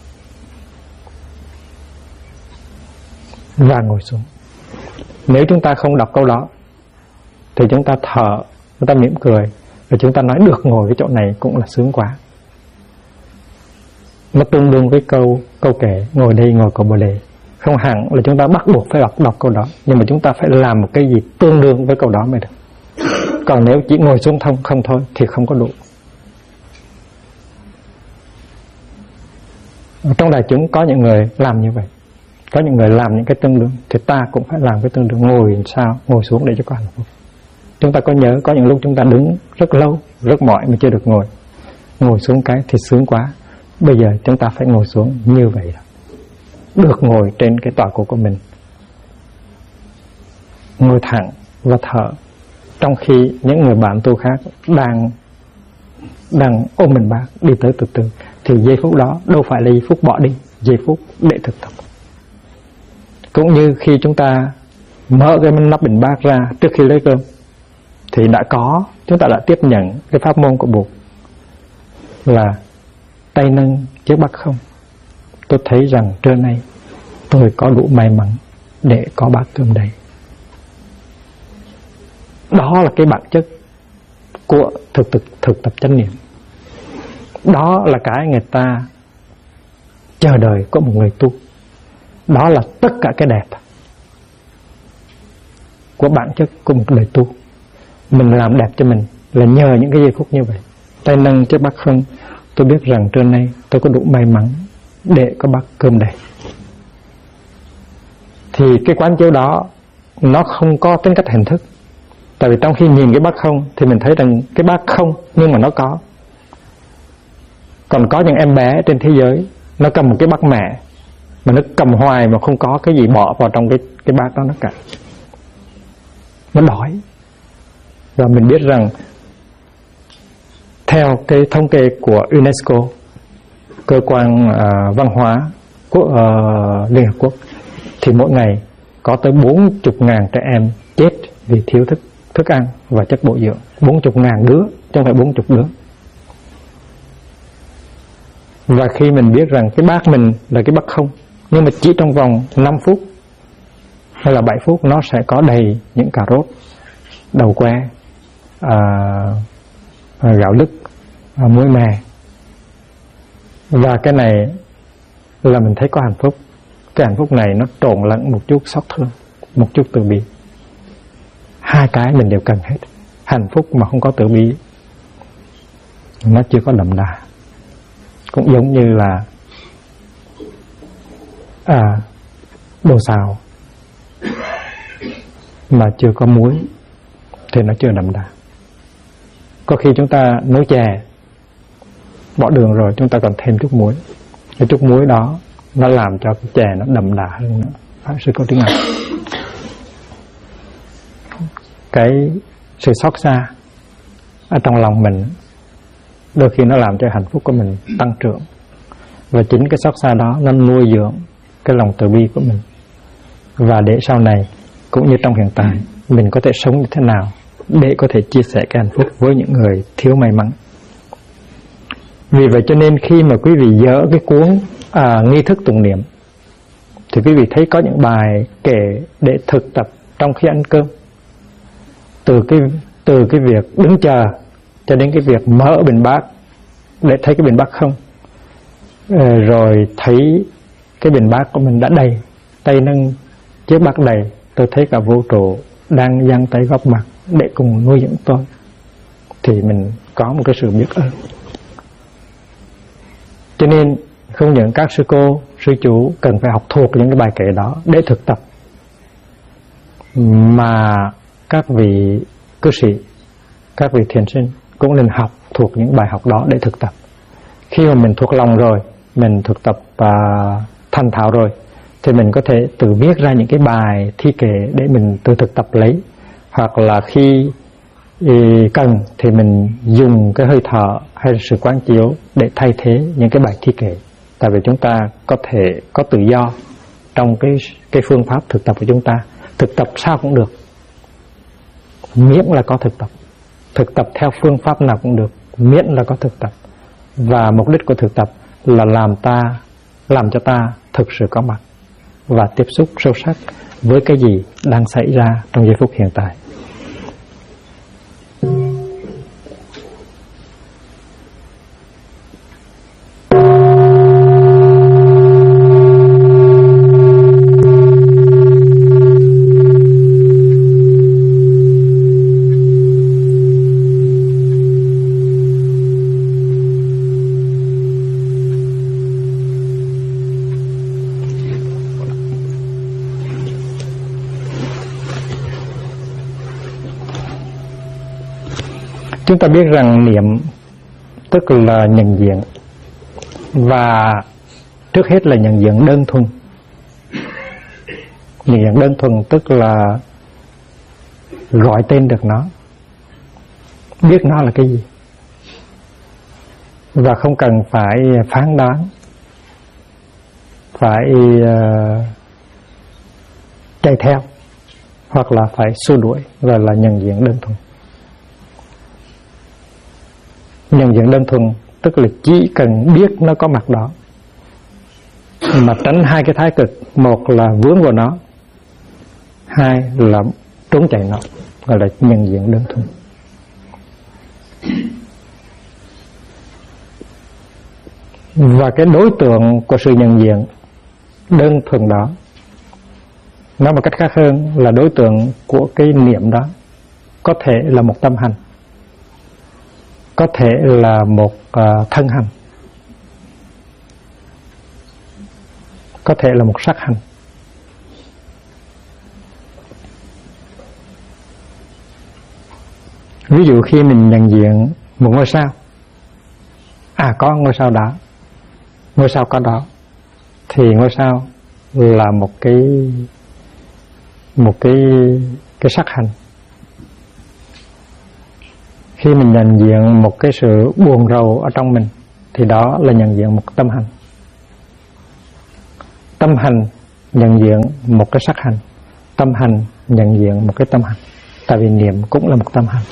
S1: Và ngồi xuống. Nếu chúng ta không đọc câu đó thì chúng ta thở, chúng ta mỉm cười, rồi chúng ta nói được ngồi cái chỗ này cũng là sướng quá. Nó tương đương với câu kệ ngồi đây ngồi coi Bồ Đề. Không hẳn là chúng ta bắt buộc phải đọc câu đó, nhưng mà chúng ta phải làm một cái gì tương đương với câu đó mới được. Còn nếu chỉ ngồi xuống không thôi thì không có đủ. Trong đại chúng có những người làm như vậy, có những người làm những cái tương đương, thì ta cũng phải làm cái tương đương. Ngồi làm sao? Ngồi xuống để cho có hạnh phúc. Chúng ta có nhớ có những lúc chúng ta đứng rất lâu, rất mỏi mà chưa được ngồi. Ngồi xuống cái thì sướng quá. Bây giờ chúng ta phải ngồi xuống như vậy đó. Được ngồi trên cái tọa cổ của mình, ngồi thẳng và thở, trong khi những người bạn tu khác đang ôm mình bác đi tới từ từ, thì giây phút đó đâu phải là giây phút bỏ đi, giây phút để thực tập. Cũng như khi chúng ta mở cái nắp bình bát ra trước khi lấy cơm, thì chúng ta đã tiếp nhận cái pháp môn của Bụt là tay nâng chiếc bát không. Tôi thấy rằng trưa nay tôi có đủ may mắn để có bát cơm đầy. Đó là cái bản chất của thực tập chánh niệm. Đó là cái người ta chờ đợi có một người tu. Đó là tất cả cái đẹp của bản chất của một đời tu. Mình làm đẹp cho mình là nhờ những cái giây phút như vậy. Tay nâng chiếc bát không, tôi biết rằng trưa nay tôi có đủ may mắn để có bát cơm đầy. Thì cái quán chiếu đó nó không có tính cách hình thức. Tại vì trong khi nhìn cái bát không thì mình thấy rằng cái bát không, nhưng mà nó có. Còn có những em bé trên thế giới, nó cầm một cái bát mẹ mà nó cầm hoài mà không có cái gì bỏ vào trong cái bát đó nó cả. Nó đói. Và mình biết rằng theo cái thống kê của UNESCO, cơ quan văn hóa Liên Hợp Quốc, thì mỗi ngày có tới 40.000 trẻ em chết vì thiếu thức ăn và chất bổ dưỡng. 40.000 đứa, chứ không phải 40 đứa. Và khi mình biết rằng cái bát mình là cái bát không, nhưng mà chỉ trong vòng 5 phút hay là 7 phút nó sẽ có đầy những cà rốt, đậu que, gạo lứt, muối mè. Và cái này là mình thấy có hạnh phúc. Cái hạnh phúc này nó trộn lẫn một chút xót thương, một chút từ bi. Hai cái mình đều cần hết. Hạnh phúc mà không có từ bi nó chưa có đậm đà. Cũng giống như là đồ xào mà chưa có muối thì nó chưa đậm đà. Có khi chúng ta nấu chè, bỏ đường rồi chúng ta còn thêm chút muối. Cái chút muối đó nó làm cho cái chè nó đậm đà hơn nữa. Phải sư có tiếng Anh. Cái sự xót xa ở trong lòng mình đôi khi nó làm cho hạnh phúc của mình tăng trưởng. Và chính cái xót xa đó nó nuôi dưỡng cái lòng từ bi của mình. Và để sau này cũng như trong hiện tại mình có thể sống như thế nào để có thể chia sẻ cái hạnh phúc với những người thiếu may mắn. Vì vậy cho nên khi mà quý vị dỡ cái cuốn nghi thức tụng niệm thì quý vị thấy có những bài kể để thực tập trong khi ăn cơm. Từ cái việc đứng chờ cho đến cái việc mở bình bát để thấy cái bình bát không, rồi thấy cái bình bát của mình đã đầy, tay nâng chiếc bát đầy, tôi thấy cả vũ trụ đang giang tay góp mặt để cùng nuôi dưỡng tôi, thì mình có một cái sự biết ơn. Cho nên Không những các sư cô, sư chủ cần phải học thuộc những cái bài kệ đó để thực tập, mà các vị cư sĩ, các vị thiền sinh cũng nên học thuộc những bài học đó để thực tập. Khi mà mình thuộc lòng rồi, mình thực tập thành thạo rồi, thì mình có thể tự viết ra những cái bài thi kệ để mình tự thực tập lấy. Hoặc là khi cần thì mình dùng cái hơi thở hay là sự quán chiếu để thay thế những cái bài thi kệ. Tại vì chúng ta có thể có tự do trong cái phương pháp thực tập của chúng ta. Thực tập sao cũng được, miễn là có thực tập. Thực tập theo phương pháp nào cũng được, miễn là có thực tập. Và mục đích của thực tập là làm cho ta thực sự có mặt và tiếp xúc sâu sắc với cái gì đang xảy ra trong giây phút hiện tại. Chúng ta biết rằng niệm tức là nhận diện, và trước hết là nhận diện đơn thuần. Nhận diện đơn thuần tức là gọi tên được nó, biết nó là cái gì, và không cần phải phán đoán, phải chạy theo, hoặc là phải xua đuổi, gọi là nhận diện đơn thuần. Nhận diện đơn thuần tức là chỉ cần biết nó có mặt đó, mà tránh hai cái thái cực. Một là vướng vào nó, hai là trốn chạy nó, gọi là nhận diện đơn thuần. Và cái đối tượng của sự nhận diện đơn thuần đó, nói một cách khác hơn là đối tượng của cái niệm đó có thể là một tâm hành, có thể là một thân hành, có thể là một sắc hành. Ví dụ khi mình nhận diện một ngôi sao, có ngôi sao đó, ngôi sao có đó, thì ngôi sao là một cái sắc hành. Khi mình nhận diện một cái sự buồn rầu ở trong mình, thì đó là nhận diện một tâm hành. Tâm hành nhận diện một cái sắc hành, tâm hành nhận diện một cái tâm hành. Tại vì niệm cũng là một tâm hành.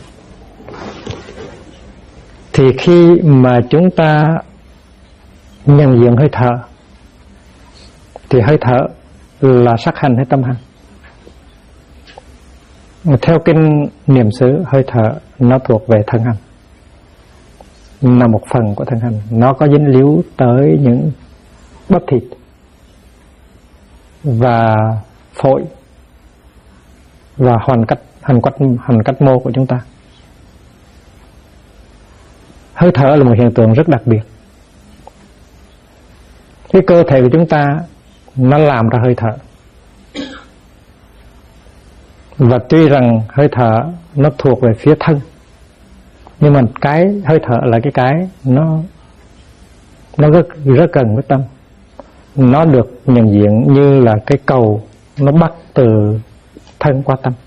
S1: Thì khi mà chúng ta nhận diện hơi thở, thì hơi thở là sắc hành hay tâm hành? Theo kinh niệm xứ, hơi thở nó thuộc về thân hành, là một phần của thân hành. Nó có dính líu tới những bắp thịt và phổi và hành cách mô của chúng ta. Hơi thở là một hiện tượng rất đặc biệt. Cái cơ thể của chúng ta nó làm ra hơi thở. Và tuy rằng hơi thở nó thuộc về phía thân, nhưng mà cái hơi thở là cái nó rất gần với tâm. Nó được nhận diện như là cái cầu nó bắt từ thân qua tâm.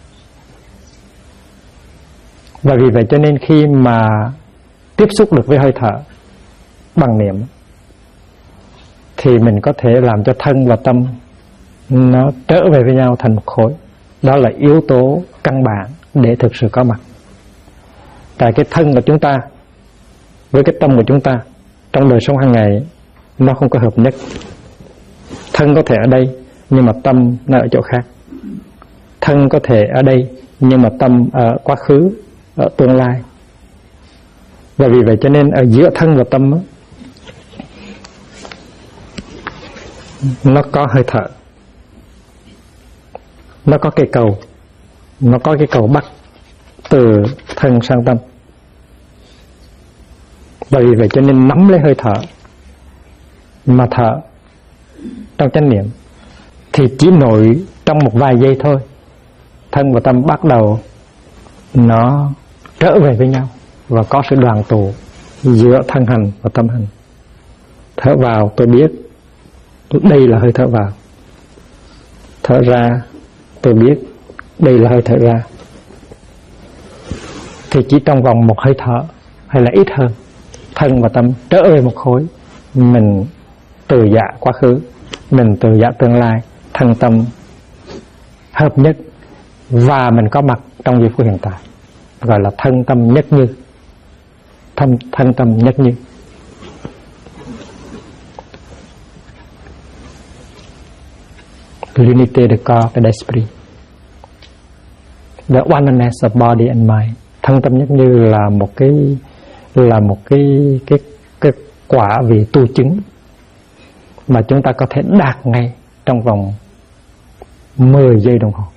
S1: Và vì vậy cho nên khi mà tiếp xúc được với hơi thở bằng niệm, thì mình có thể làm cho thân và tâm nó trở về với nhau thành một khối. Đó là yếu tố căn bản để thực sự có mặt. Tại cái thân của chúng ta với cái tâm của chúng ta trong đời sống hàng ngày nó không có hợp nhất. Thân có thể ở đây nhưng mà tâm nó ở chỗ khác. Thân có thể ở đây nhưng mà tâm ở quá khứ, ở tương lai. Và vì vậy cho nên ở giữa thân và tâm nó có hơi thở, nó có cây cầu, nó có cái cầu bắt từ thân sang tâm. Và vì vậy cho nên nắm lấy hơi thở mà thở trong chánh niệm thì chỉ nổi trong một vài giây thôi, thân và tâm bắt đầu nó trở về với nhau và có sự đoàn tụ giữa thân hành và tâm hành. Thở vào tôi biết đây là hơi thở vào, thở ra tôi biết đây là hơi thở ra. Thì chỉ trong vòng một hơi thở hay là ít hơn, thân và tâm trở về một khối. Mình từ dạ quá khứ, mình từ dạ tương lai, thân tâm hợp nhất và mình có mặt trong giây phút hiện tại, gọi là thân tâm nhất như. Thân tâm nhất như. L'unité de corps et d'esprit, the oneness of body and mind. Thân tâm nhất như là một cái quả vị tu chứng mà chúng ta có thể đạt ngay trong vòng 10 giây đồng hồ.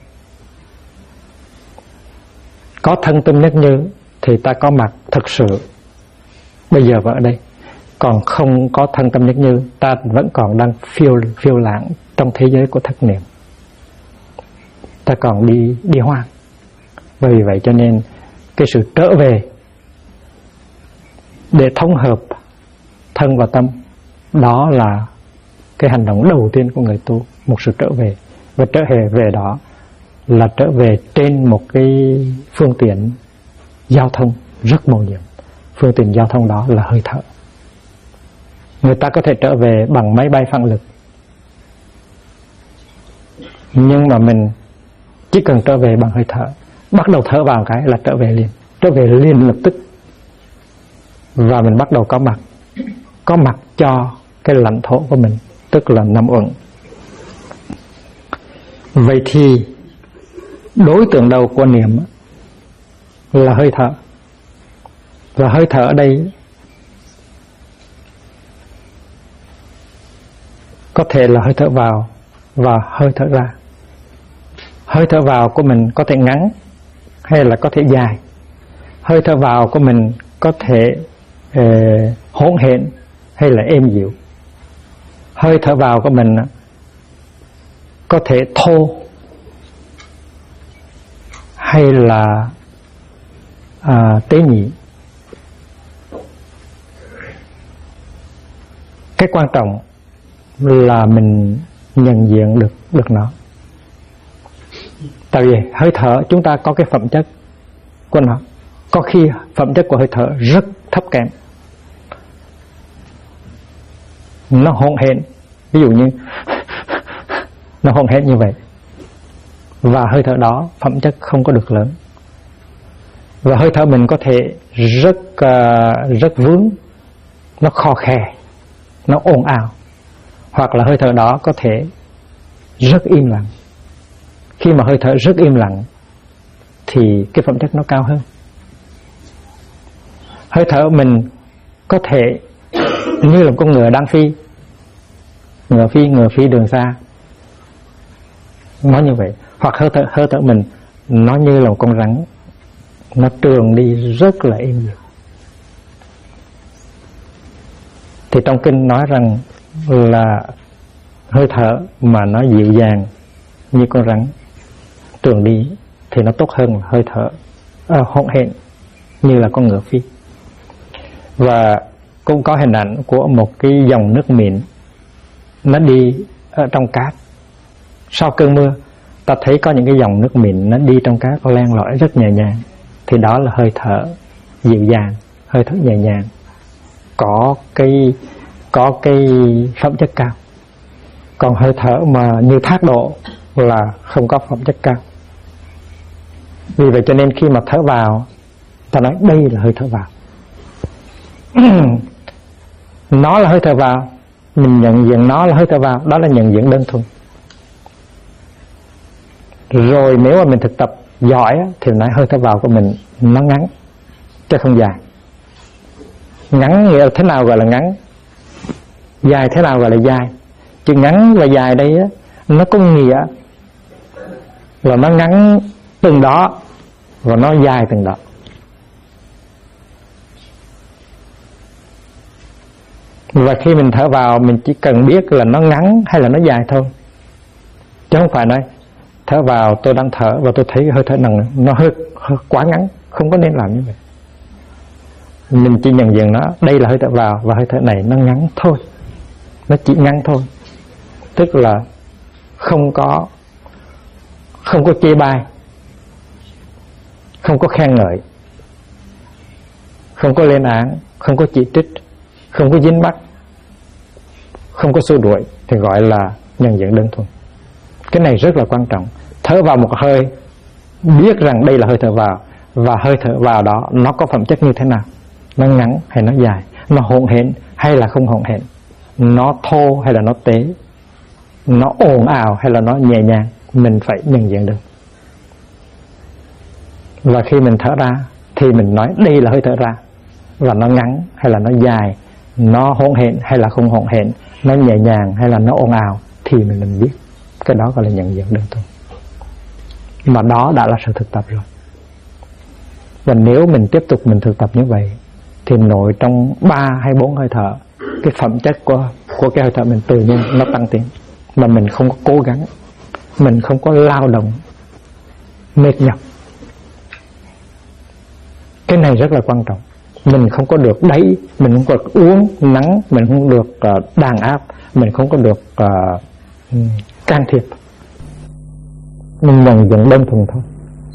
S1: Có thân tâm nhất như thì ta có mặt thực sự bây giờ và ở đây. Còn không có thân tâm nhất như, ta vẫn còn đang phiêu lãng trong thế giới của thất niệm, ta còn đi hoang. Vì vậy cho nên cái sự trở về để thống hợp thân và tâm, đó là cái hành động đầu tiên của người tu, một sự trở về. Và trở về đó là trở về trên một cái phương tiện giao thông rất màu nhiệm. Phương tiện giao thông đó là hơi thở. Người ta có thể trở về bằng máy bay phản lực, nhưng mà mình chỉ cần trở về bằng hơi thở. Bắt đầu thở vào cái là trở về liền lập tức. Và mình bắt đầu có mặt cho cái lãnh thổ của mình, tức là năm uẩn. Vậy thì đối tượng đầu của niệm là hơi thở. Và hơi thở ở đây có thể là hơi thở vào và hơi thở ra. Hơi thở vào của mình có thể ngắn hay là có thể dài. Hơi thở vào của mình có thể hỗn hển hay là êm dịu. Hơi thở vào của mình có thể thô hay là tế nhị. Cái quan trọng là mình nhận diện được nó. Tại vì hơi thở chúng ta có cái phẩm chất của nó. Có khi phẩm chất của hơi thở rất thấp kém, nó hỗn hển, ví dụ như nó hỗn hển như vậy, và hơi thở đó phẩm chất không có được lớn. Và hơi thở mình có thể rất vướng, nó khò khè, nó ồn ào. Hoặc là hơi thở đó có thể rất im lặng. Khi mà hơi thở rất im lặng thì cái phẩm chất nó cao hơn. Hơi thở mình có thể như là con ngựa đang phi, ngựa phi đường xa, nó như vậy. Hoặc hơi thở mình nó như là một con rắn, nó trường đi rất là im lặng. Thì trong kinh nói rằng là hơi thở mà nó dịu dàng như con rắn trường đi thì nó tốt hơn hơi thở hỗn hển như là con ngựa phi. Và cũng có hình ảnh của một cái dòng nước mịn nó đi ở trong cát. Sau cơn mưa ta thấy có những cái dòng nước mịn nó đi trong cát, len lỏi rất nhẹ nhàng. Thì đó là hơi thở dịu dàng, hơi thở nhẹ nhàng, có cái phẩm chất cao. Còn hơi thở mà như thác đổ là không có phẩm chất cao. Vì vậy cho nên khi mà thở vào, ta nói đây là hơi thở vào. Nó là hơi thở vào, mình nhận diện nó là hơi thở vào, đó là nhận diện đơn thuần. Rồi nếu mà mình thực tập giỏi thì nói hơi thở vào của mình nó ngắn chứ không dài. Ngắn nghĩa là thế nào gọi là ngắn, dài thế nào gọi là dài. Chứ ngắn và dài đây nó có nghĩa là nó ngắn từng đó và nó dài từng đó. Và khi mình thở vào, mình chỉ cần biết là nó ngắn hay là nó dài thôi, chứ không phải nói thở vào tôi đang thở và tôi thấy hơi thở nặng nó hơi quá ngắn, không có nên làm như vậy. Mình chỉ nhận diện nó, đây là hơi thở vào và hơi thở này nó ngắn thôi, nó chỉ ngắn thôi, tức là không có chê bai, không có khen ngợi, không có lên án, không có chỉ trích, không có dính mắc, không có xua đuổi, thì gọi là nhận diện đơn thuần. Cái này rất là quan trọng. Thở vào một hơi, biết rằng đây là hơi thở vào, và hơi thở vào đó nó có phẩm chất như thế nào, nó ngắn hay nó dài, nó hỗn hển hay là không hỗn hển, nó thô hay là nó tế, nó ồn ào hay là nó nhẹ nhàng, mình phải nhận diện được. Và khi mình thở ra thì mình nói đây là hơi thở ra, và nó ngắn hay là nó dài, nó hỗn hển hay là không hỗn hển, nó nhẹ nhàng hay là nó ồn ào, thì mình biết. Cái đó gọi là nhận diện đơn thuần. Mà đó đã là sự thực tập rồi. Và nếu mình tiếp tục mình thực tập như vậy, thì nội trong 3 hay 4 hơi thở, cái phẩm chất của cái hơi thở mình tự nhiên nó tăng tiến. Mà mình không có cố gắng, mình không có lao động mệt nhọc. Cái này rất là quan trọng. Mình không có được đẩy, mình không có được uống nắng, mình không được đàn áp, mình không có được can thiệp. Mình nhận diện đơn thuần thôi.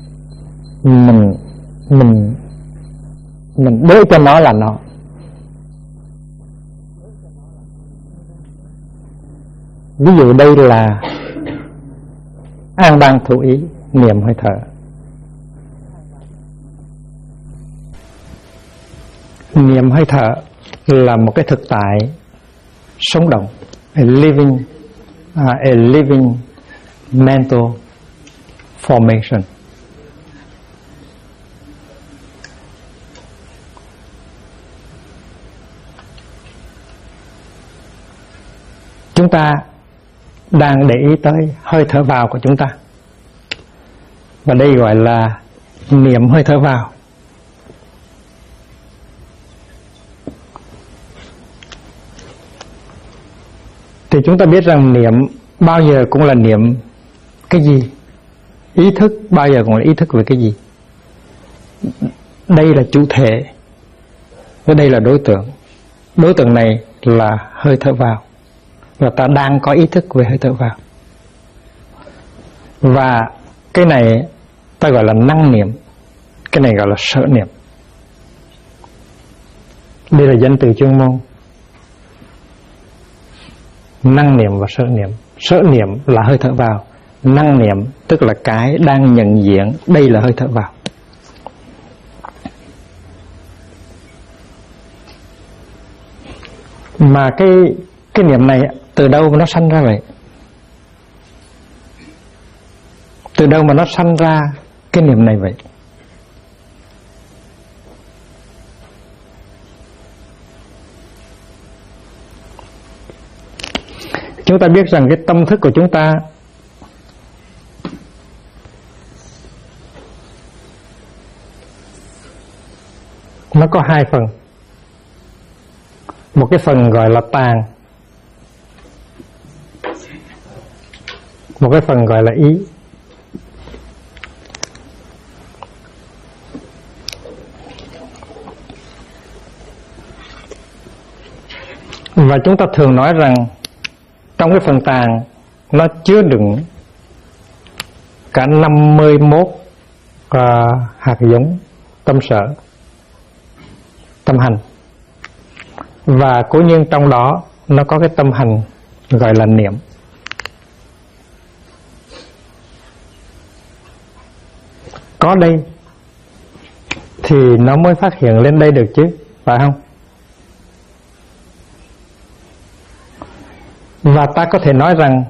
S1: Mình để cho nó là nó. Ví dụ đây là an ban thủ ý, niệm hơi thở. Niệm hơi thở là một cái thực tại sống động, a living mental formation. Chúng ta đang để ý tới hơi thở vào của chúng ta, và đây gọi là niệm hơi thở vào. Thì chúng ta biết rằng niệm bao giờ cũng là niệm cái gì, ý thức bao giờ cũng là ý thức về cái gì. Đây là chủ thể, và đây là đối tượng. Đối tượng này là hơi thở vào, và ta đang có ý thức về hơi thở vào. Và cái này ta gọi là năng niệm, cái này gọi là sở niệm. Đây là danh từ chuyên môn. Năng niệm và sở niệm. Sở niệm là hơi thở vào, năng niệm tức là cái đang nhận diện đây là hơi thở vào. Mà cái niệm này từ đâu mà nó sanh ra vậy? Từ đâu mà nó sanh ra cái niệm này vậy? Chúng ta biết rằng cái tâm thức của chúng ta nó có hai phần. Một cái phần gọi là tàn, một cái phần gọi là ý. Và chúng ta thường nói rằng trong cái phần tàn nó chứa đựng cả 51 hạt giống tâm sở, tâm hành. Và cố nhiên trong đó nó có cái tâm hành gọi là niệm. Có đây thì nó mới phát hiện lên đây được chứ, phải không? Và ta có thể nói rằng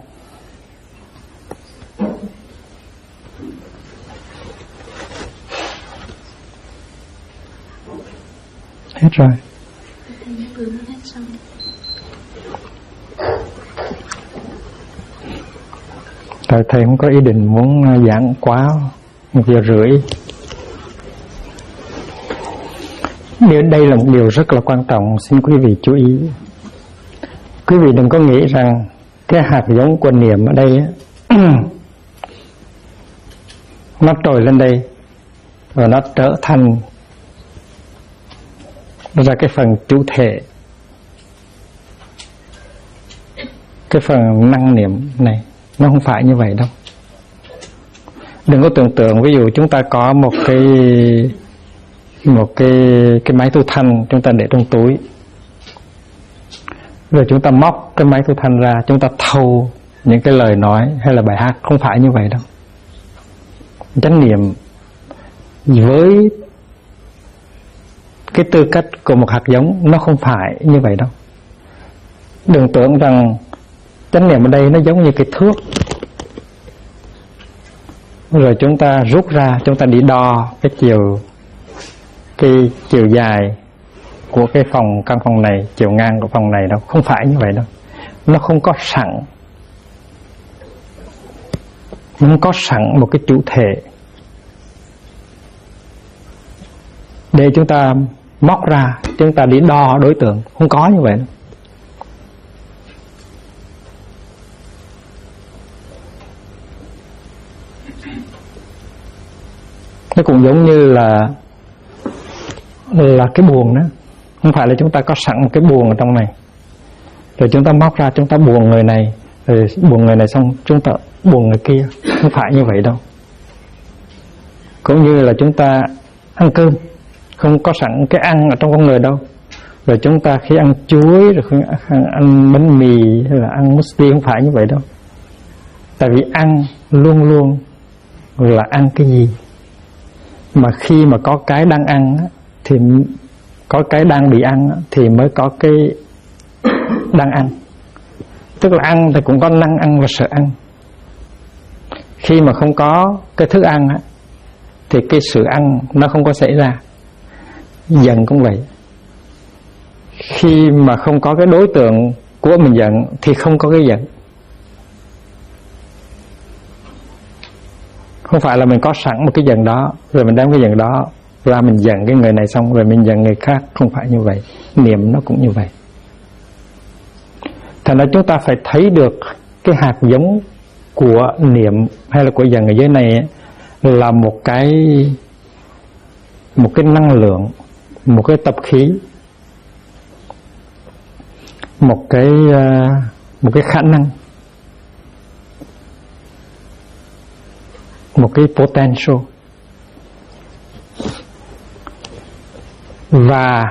S1: hết rồi. Thầy không có ý định muốn giảng quá 1:30. Đây là một điều rất là quan trọng, xin quý vị chú ý. Quý vị đừng có nghĩ rằng cái hạt giống của niệm ở đây nó trồi lên đây và nó trở thành ra cái phần chủ thể, cái phần năng niệm này. Nó không phải như vậy đâu. Đừng có tưởng tượng ví dụ chúng ta có một cái máy thu thanh chúng ta để trong túi, rồi chúng ta móc cái máy thu thanh ra, chúng ta thâu những cái lời nói hay là bài hát. Không phải như vậy đâu. Chánh niệm với cái tư cách của một hạt giống nó không phải như vậy đâu. Đừng tưởng rằng chánh niệm ở đây nó giống như cái thước, rồi chúng ta rút ra, chúng ta đi đo cái chiều dài của cái căn phòng này, chiều ngang của phòng này đâu. Không phải như vậy đâu. Nó không có sẵn, nó không có sẵn một cái chủ thể để chúng ta móc ra, chúng ta đi đo đối tượng. Không có như vậy đâu. Nó cũng giống như là cái buồng đó. Không phải là chúng ta có sẵn một cái buồng ở trong này, rồi chúng ta móc ra, chúng ta buồng người này, rồi buồng người này xong chúng ta buồng người kia. Không phải như vậy đâu. Cũng như là chúng ta ăn cơm, không có sẵn cái ăn ở trong con người đâu. Rồi chúng ta khi ăn chuối, rồi khi ăn bánh mì hay là ăn muesli, không phải như vậy đâu. Tại vì ăn luôn luôn là ăn cái gì. Mà khi mà có cái đang ăn thì có cái đang bị ăn thì mới có cái đang ăn. Tức là ăn thì cũng có năng ăn và sợ ăn. Khi mà không có cái thức ăn thì cái sự ăn nó không có xảy ra. Giận cũng vậy. Khi mà không có cái đối tượng của mình giận thì không có cái giận. Không phải là mình có sẵn một cái giận đó, rồi mình đem cái giận đó ra mình giận cái người này xong rồi mình giận người khác. Không phải như vậy. Niệm nó cũng như vậy. Thành ra chúng ta phải thấy được cái hạt giống của niệm hay là của giận ở dưới này là một cái năng lượng, một cái tập khí, một cái khả năng, một cái potential. Và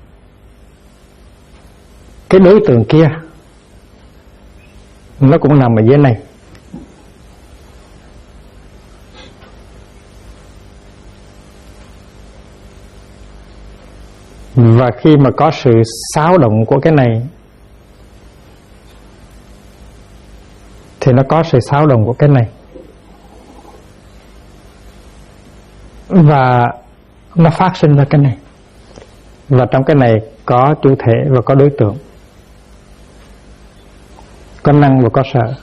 S1: cái đối tượng kia nó cũng nằm ở dưới này. Và khi mà có sự xáo động của cái này thì nó có sự xáo động của cái này. Và nó phát sinh ra cái này. Và trong cái này có chủ thể và có đối tượng, có năng và có sợ.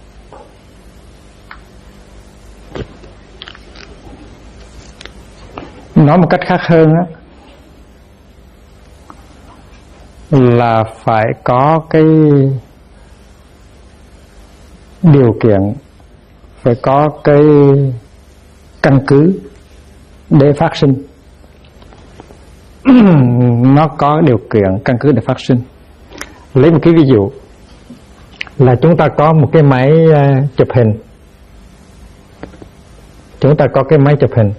S1: Nói một cách khác hơn là phải có cái điều kiện, phải có cái căn cứ để phát sinh. Nó có điều kiện, căn cứ để phát sinh. Lấy một cái ví dụ là chúng ta có một cái máy chụp hình. Chúng ta có cái máy chụp hình.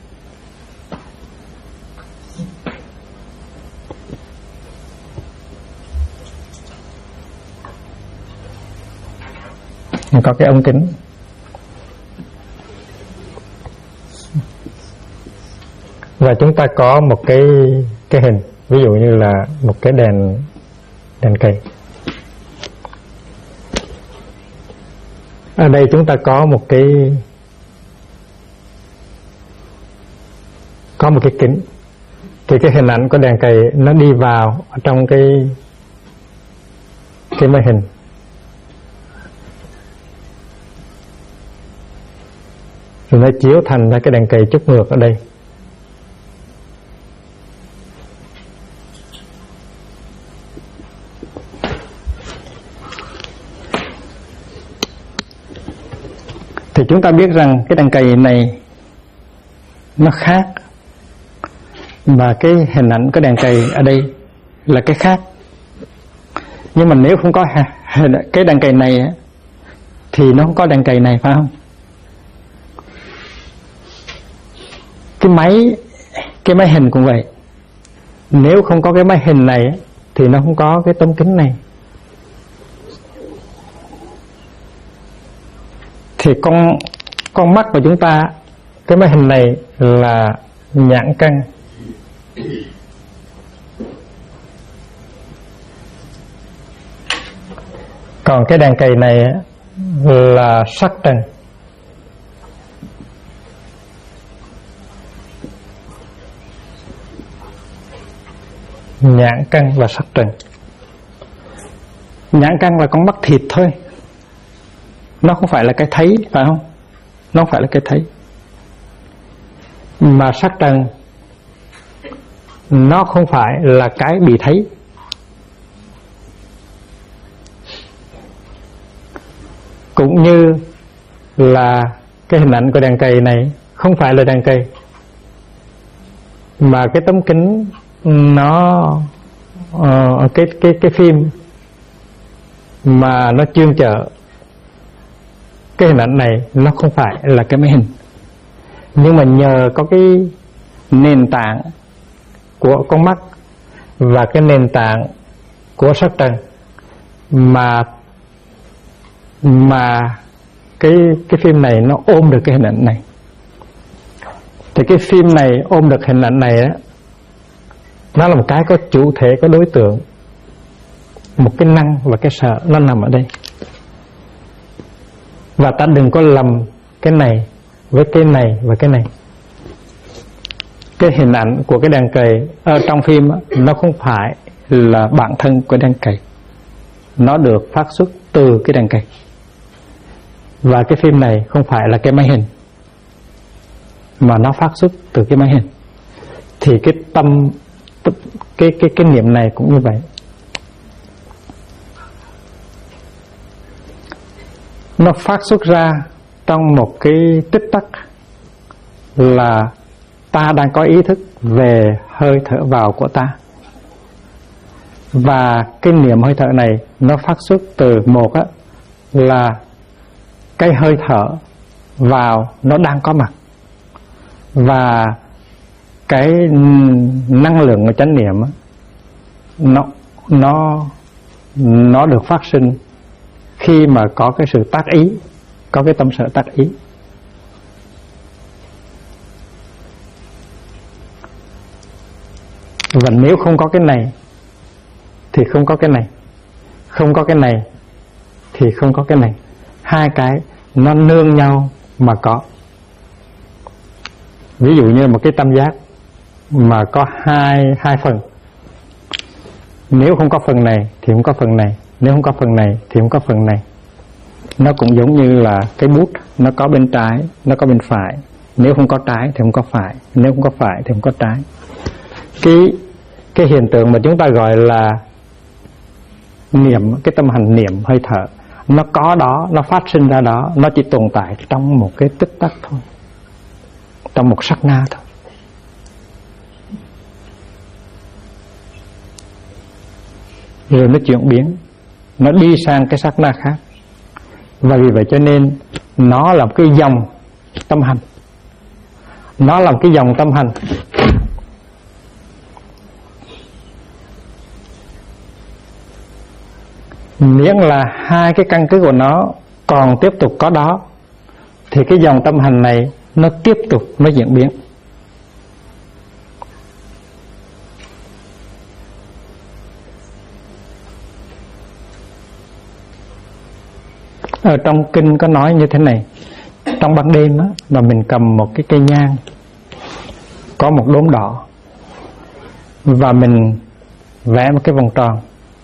S1: Có cái ống kính. Và chúng ta có một cái hình, ví dụ như là một cái đèn cây. Ở đây chúng ta có một cái kính. Thì cái hình ảnh của đèn cầy nó đi vào trong cái máy hình. Rồi nó chiếu thành ra cái đèn cầy chút ngược ở đây. thì chúng ta biết rằng cái đàn cày này nó khác, và cái hình ảnh cái đàn cày ở đây là cái khác. Nhưng mà nếu không có cái đàn cày này thì nó không có đàn cày này, phải không? Cái máy hình cũng vậy. Nếu không có cái máy hình này thì nó không có cái tấm kính này. Thì con mắt của chúng ta, cái máy hình này là nhãn căn, còn cái đàn cày này là sắc trần. Nhãn căn và sắc trần. Nhãn căn là con mắt thịt thôi, nó không phải là cái thấy, phải không? Nó không phải là cái thấy. Mà sắc trần nó không phải là cái bị thấy. Cũng như là cái hình ảnh của đàn cày này không phải là đàn cày, mà cái tấm kính nó cái phim mà nó chuyên chở cái hình ảnh này nó không phải là cái máy hình. Nhưng mà nhờ có cái nền tảng của con mắt và cái nền tảng của sắc trần mà cái phim này nó ôm được cái hình ảnh này. Thì cái phim này ôm được hình ảnh này đó, nó là một cái có chủ thể, có đối tượng, một cái năng và cái sợ nó nằm ở đây. Và ta đừng có lầm cái này với cái này và cái này. Cái hình ảnh của cái đàn cày ở trong phim nó không phải là bản thân của đàn cày, nó được phát xuất từ cái đàn cày. Và cái phim này không phải là cái máy hình, mà nó phát xuất từ cái máy hình. Thì cái tâm cái niệm này cũng như vậy. Nó phát xuất ra trong một cái tích tắc là ta đang có ý thức về hơi thở vào của ta. Và cái niệm hơi thở này nó phát xuất từ một là cái hơi thở vào nó đang có mặt, và cái năng lượng của chánh niệm nó được phát sinh khi mà có cái sự tác ý, có cái tâm sở tác ý. Và nếu không có cái này thì không có cái này, không có cái này thì không có cái này. Hai cái nó nương nhau mà có. Ví dụ như một cái tam giác mà có hai phần, nếu không có phần này thì không có phần này, nếu không có phần này thì không có phần này. Nó cũng giống như là cái bút, nó có bên trái, nó có bên phải. Nếu không có trái thì không có phải, nếu không có phải thì không có trái. Cái hiện tượng mà chúng ta gọi là niệm, cái tâm hành niệm hơi thở, nó có đó, nó phát sinh ra đó, nó chỉ tồn tại trong một cái tích tắc thôi, trong một sát na thôi. Rồi nó chuyển biến, nó đi sang cái sát na khác. Và vì vậy cho nên nó là một cái dòng tâm hành. Nó là một cái dòng tâm hành. Miễn là hai cái căn cứ của nó còn tiếp tục có đó thì cái dòng tâm hành này nó tiếp tục nó diễn biến. Ở trong kinh có nói như thế này: trong ban đêm á, mà mình cầm một cái cây nhang có một đốm đỏ và mình vẽ một cái vòng tròn,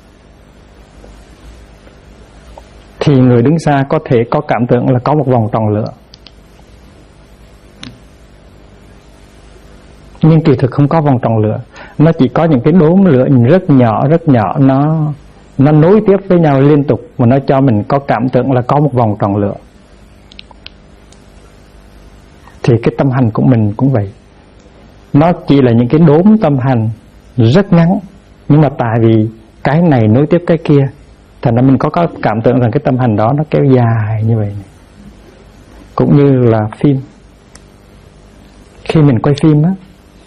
S1: thì người đứng xa có thể có cảm tưởng là có một vòng tròn lửa. Nhưng kỳ thực không có vòng tròn lửa, nó chỉ có những cái đốm lửa rất nhỏ, nó nối tiếp với nhau liên tục, mà nó cho mình có cảm tưởng là có một vòng tròn lửa. Thì cái tâm hành của mình cũng vậy. Nó chỉ là những cái đốm tâm hành rất ngắn, nhưng mà tại vì cái này nối tiếp cái kia, thành ra mình có cảm tưởng rằng cái tâm hành đó nó kéo dài như vậy. Cũng như là phim. Khi mình quay phim á,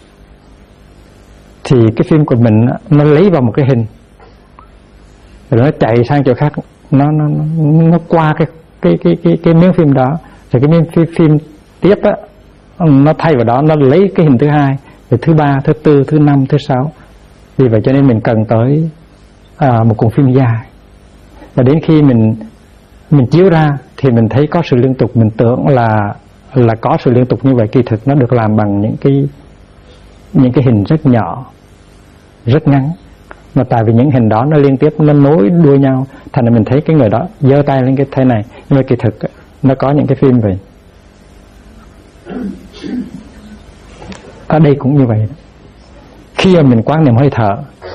S1: thì cái phim của mình á, nó lấy vào một cái hình, rồi nó chạy sang chỗ khác, nó qua cái miếng phim đó, rồi cái miếng phim tiếp á, nó thay vào đó, nó lấy cái hình thứ hai, rồi thứ ba, thứ tư, thứ năm, thứ sáu. Vì vậy cho nên mình cần tới một cuộn phim dài. Và đến khi mình chiếu ra thì mình thấy có sự liên tục, mình tưởng là có sự liên tục như vậy, kỳ thực nó được làm bằng những cái hình rất nhỏ, rất ngắn. Mà tại vì những hình đó nó liên tiếp, nó nối đuôi nhau, thành ra mình thấy cái người đó giơ tay lên cái thế này, nhưng mà kỳ thực nó có những cái phim vậy. Ở đây cũng như vậy. Khi mà mình quán niệm hơi thở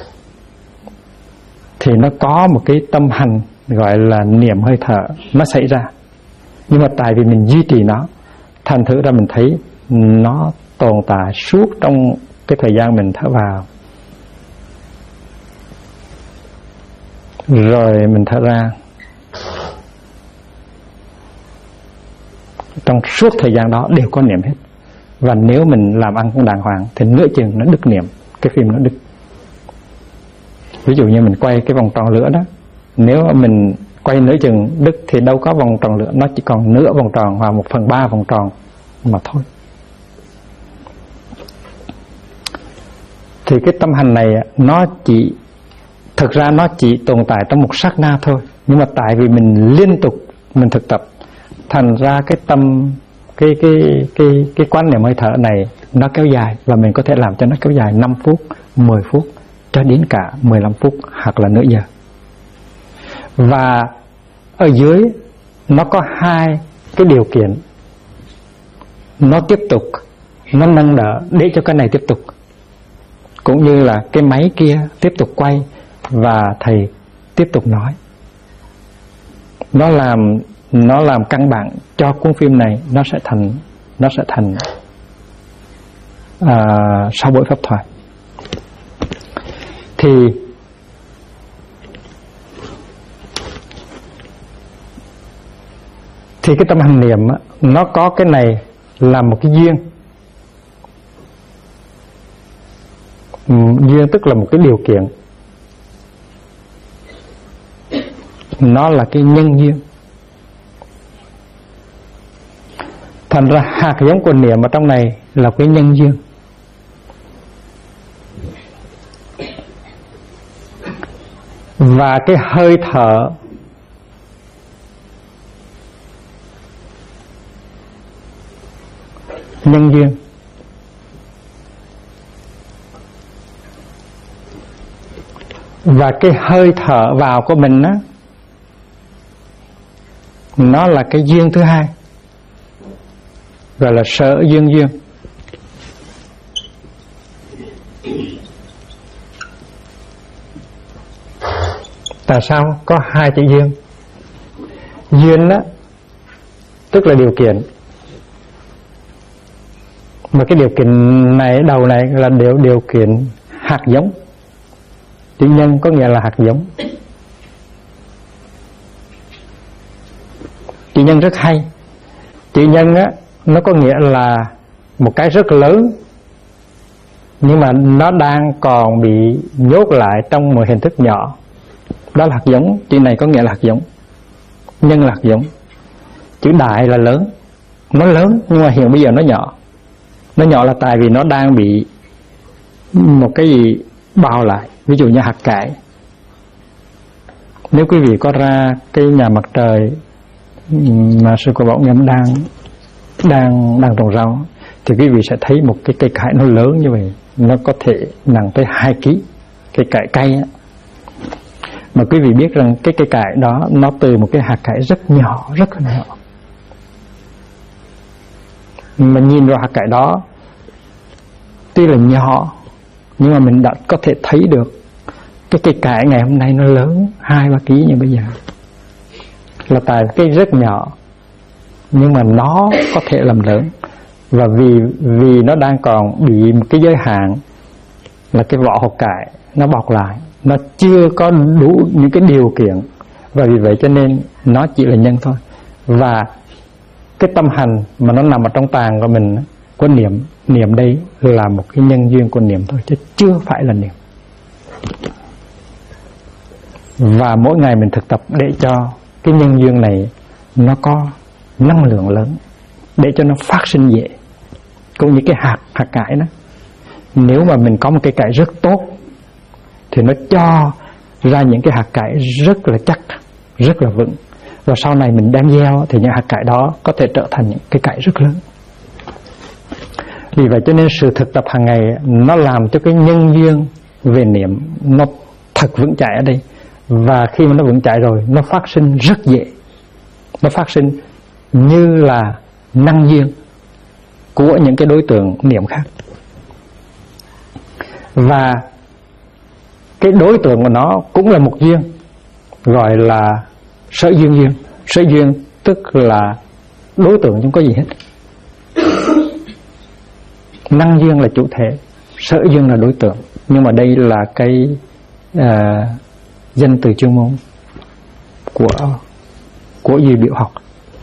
S1: thì nó có một cái tâm hành gọi là niệm hơi thở nó xảy ra, nhưng mà tại vì mình duy trì nó, thành thử ra mình thấy nó tồn tại suốt trong cái thời gian mình thở vào, rồi mình thở ra. Trong suốt thời gian đó đều có niệm hết. Và nếu mình làm ăn cũng đàng hoàng thì nửa chừng nó đứt niệm, cái phim nó đứt. Ví dụ như mình quay cái vòng tròn lửa đó, nếu mình quay nửa chừng đứt thì đâu có vòng tròn lửa, nó chỉ còn nửa vòng tròn hoặc 1/3 vòng tròn mà thôi. Thì cái tâm hành này thực ra nó chỉ tồn tại trong một sát na thôi, nhưng mà tại vì mình liên tục mình thực tập, thành ra cái tâm cái quán niệm hơi thở này nó kéo dài, và mình có thể làm cho nó kéo dài 5 phút, 10 phút cho đến cả 15 phút hoặc là nửa giờ. Và ở dưới nó có hai cái điều kiện, nó tiếp tục, nó nâng đỡ để cho cái này tiếp tục, cũng như là cái máy kia tiếp tục quay và thầy tiếp tục nói. Nó làm căn bản cho cuốn phim này nó sẽ thành 6 buổi pháp thoại. Thì cái tâm hành niệm nó có cái này là một cái duyên. Duyên tức là một cái điều kiện, nó là cái nhân duyên. Thành ra hạt giống của niệm ở trong này là cái nhân duyên. Và cái hơi thở nhân duyên. Và cái hơi thở vào của mình á, nó là cái duyên thứ hai, gọi là sở duyên duyên. Tại sao có hai chữ duyên? Duyên á tức là điều kiện, mà cái điều kiện này, đầu này là điều kiện hạt giống. Chữ nhân có nghĩa là hạt giống. Chữ nhân rất hay. Chữ nhân á, nó có nghĩa là một cái rất lớn, nhưng mà nó đang còn bị nhốt lại trong một hình thức nhỏ. Đó là hạt giống. Chữ này có nghĩa là hạt giống. Nhân là hạt giống. Chữ đại là lớn. Nó lớn nhưng mà hiện bây giờ nó nhỏ. Nó nhỏ là tại vì nó đang bị một cái gì bao lại. Ví dụ như hạt cải. Nếu quý vị có ra cái nhà mặt trời mà sư cô Bảo Nghiêm đang trồng rau, thì quý vị sẽ thấy một cái cây cải nó lớn như vậy, nó có thể nặng tới 2 kg. Cây cải cay á. Mà quý vị biết rằng cái cây cải đó nó từ một cái hạt cải rất nhỏ, rất nhỏ. Mà nhìn vào hạt cải đó, tuy là nhỏ, nhưng mà mình đã có thể thấy được cái cây cải ngày hôm nay nó lớn 2-3 kg như bây giờ. Là tại cái rất nhỏ, nhưng mà nó có thể làm lớn. Và vì nó đang còn bị một cái giới hạn là cái vỏ hột cải nó bọc lại, nó chưa có đủ những cái điều kiện, và vì vậy cho nên nó chỉ là nhân thôi. Và cái tâm hành mà nó nằm ở trong tàng của mình, của niệm đây là một cái nhân duyên của niệm thôi, chứ chưa phải là niệm. Và mỗi ngày mình thực tập để cho cái nhân duyên này nó có năng lượng lớn, để cho nó phát sinh dễ. Cũng như cái hạt cải đó, nếu mà mình có một cái cải rất tốt thì nó cho ra những cái hạt cải rất là chắc, rất là vững. Và sau này mình đem gieo thì những hạt cải đó có thể trở thành những cái cải rất lớn. Vì vậy cho nên sự thực tập hàng ngày nó làm cho cái nhân duyên về niệm nó thật vững chãi ở đây. Và khi mà nó vững chãi rồi, nó phát sinh rất dễ. Nó phát sinh như là năng duyên của những cái đối tượng niệm khác. Và cái đối tượng của nó cũng là một duyên, gọi là sở duyên duyên. Sở duyên tức là đối tượng không có gì hết. Năng duyên là chủ thể, sở duyên là đối tượng. Nhưng mà đây là cái danh từ chuyên môn của duy biểu học.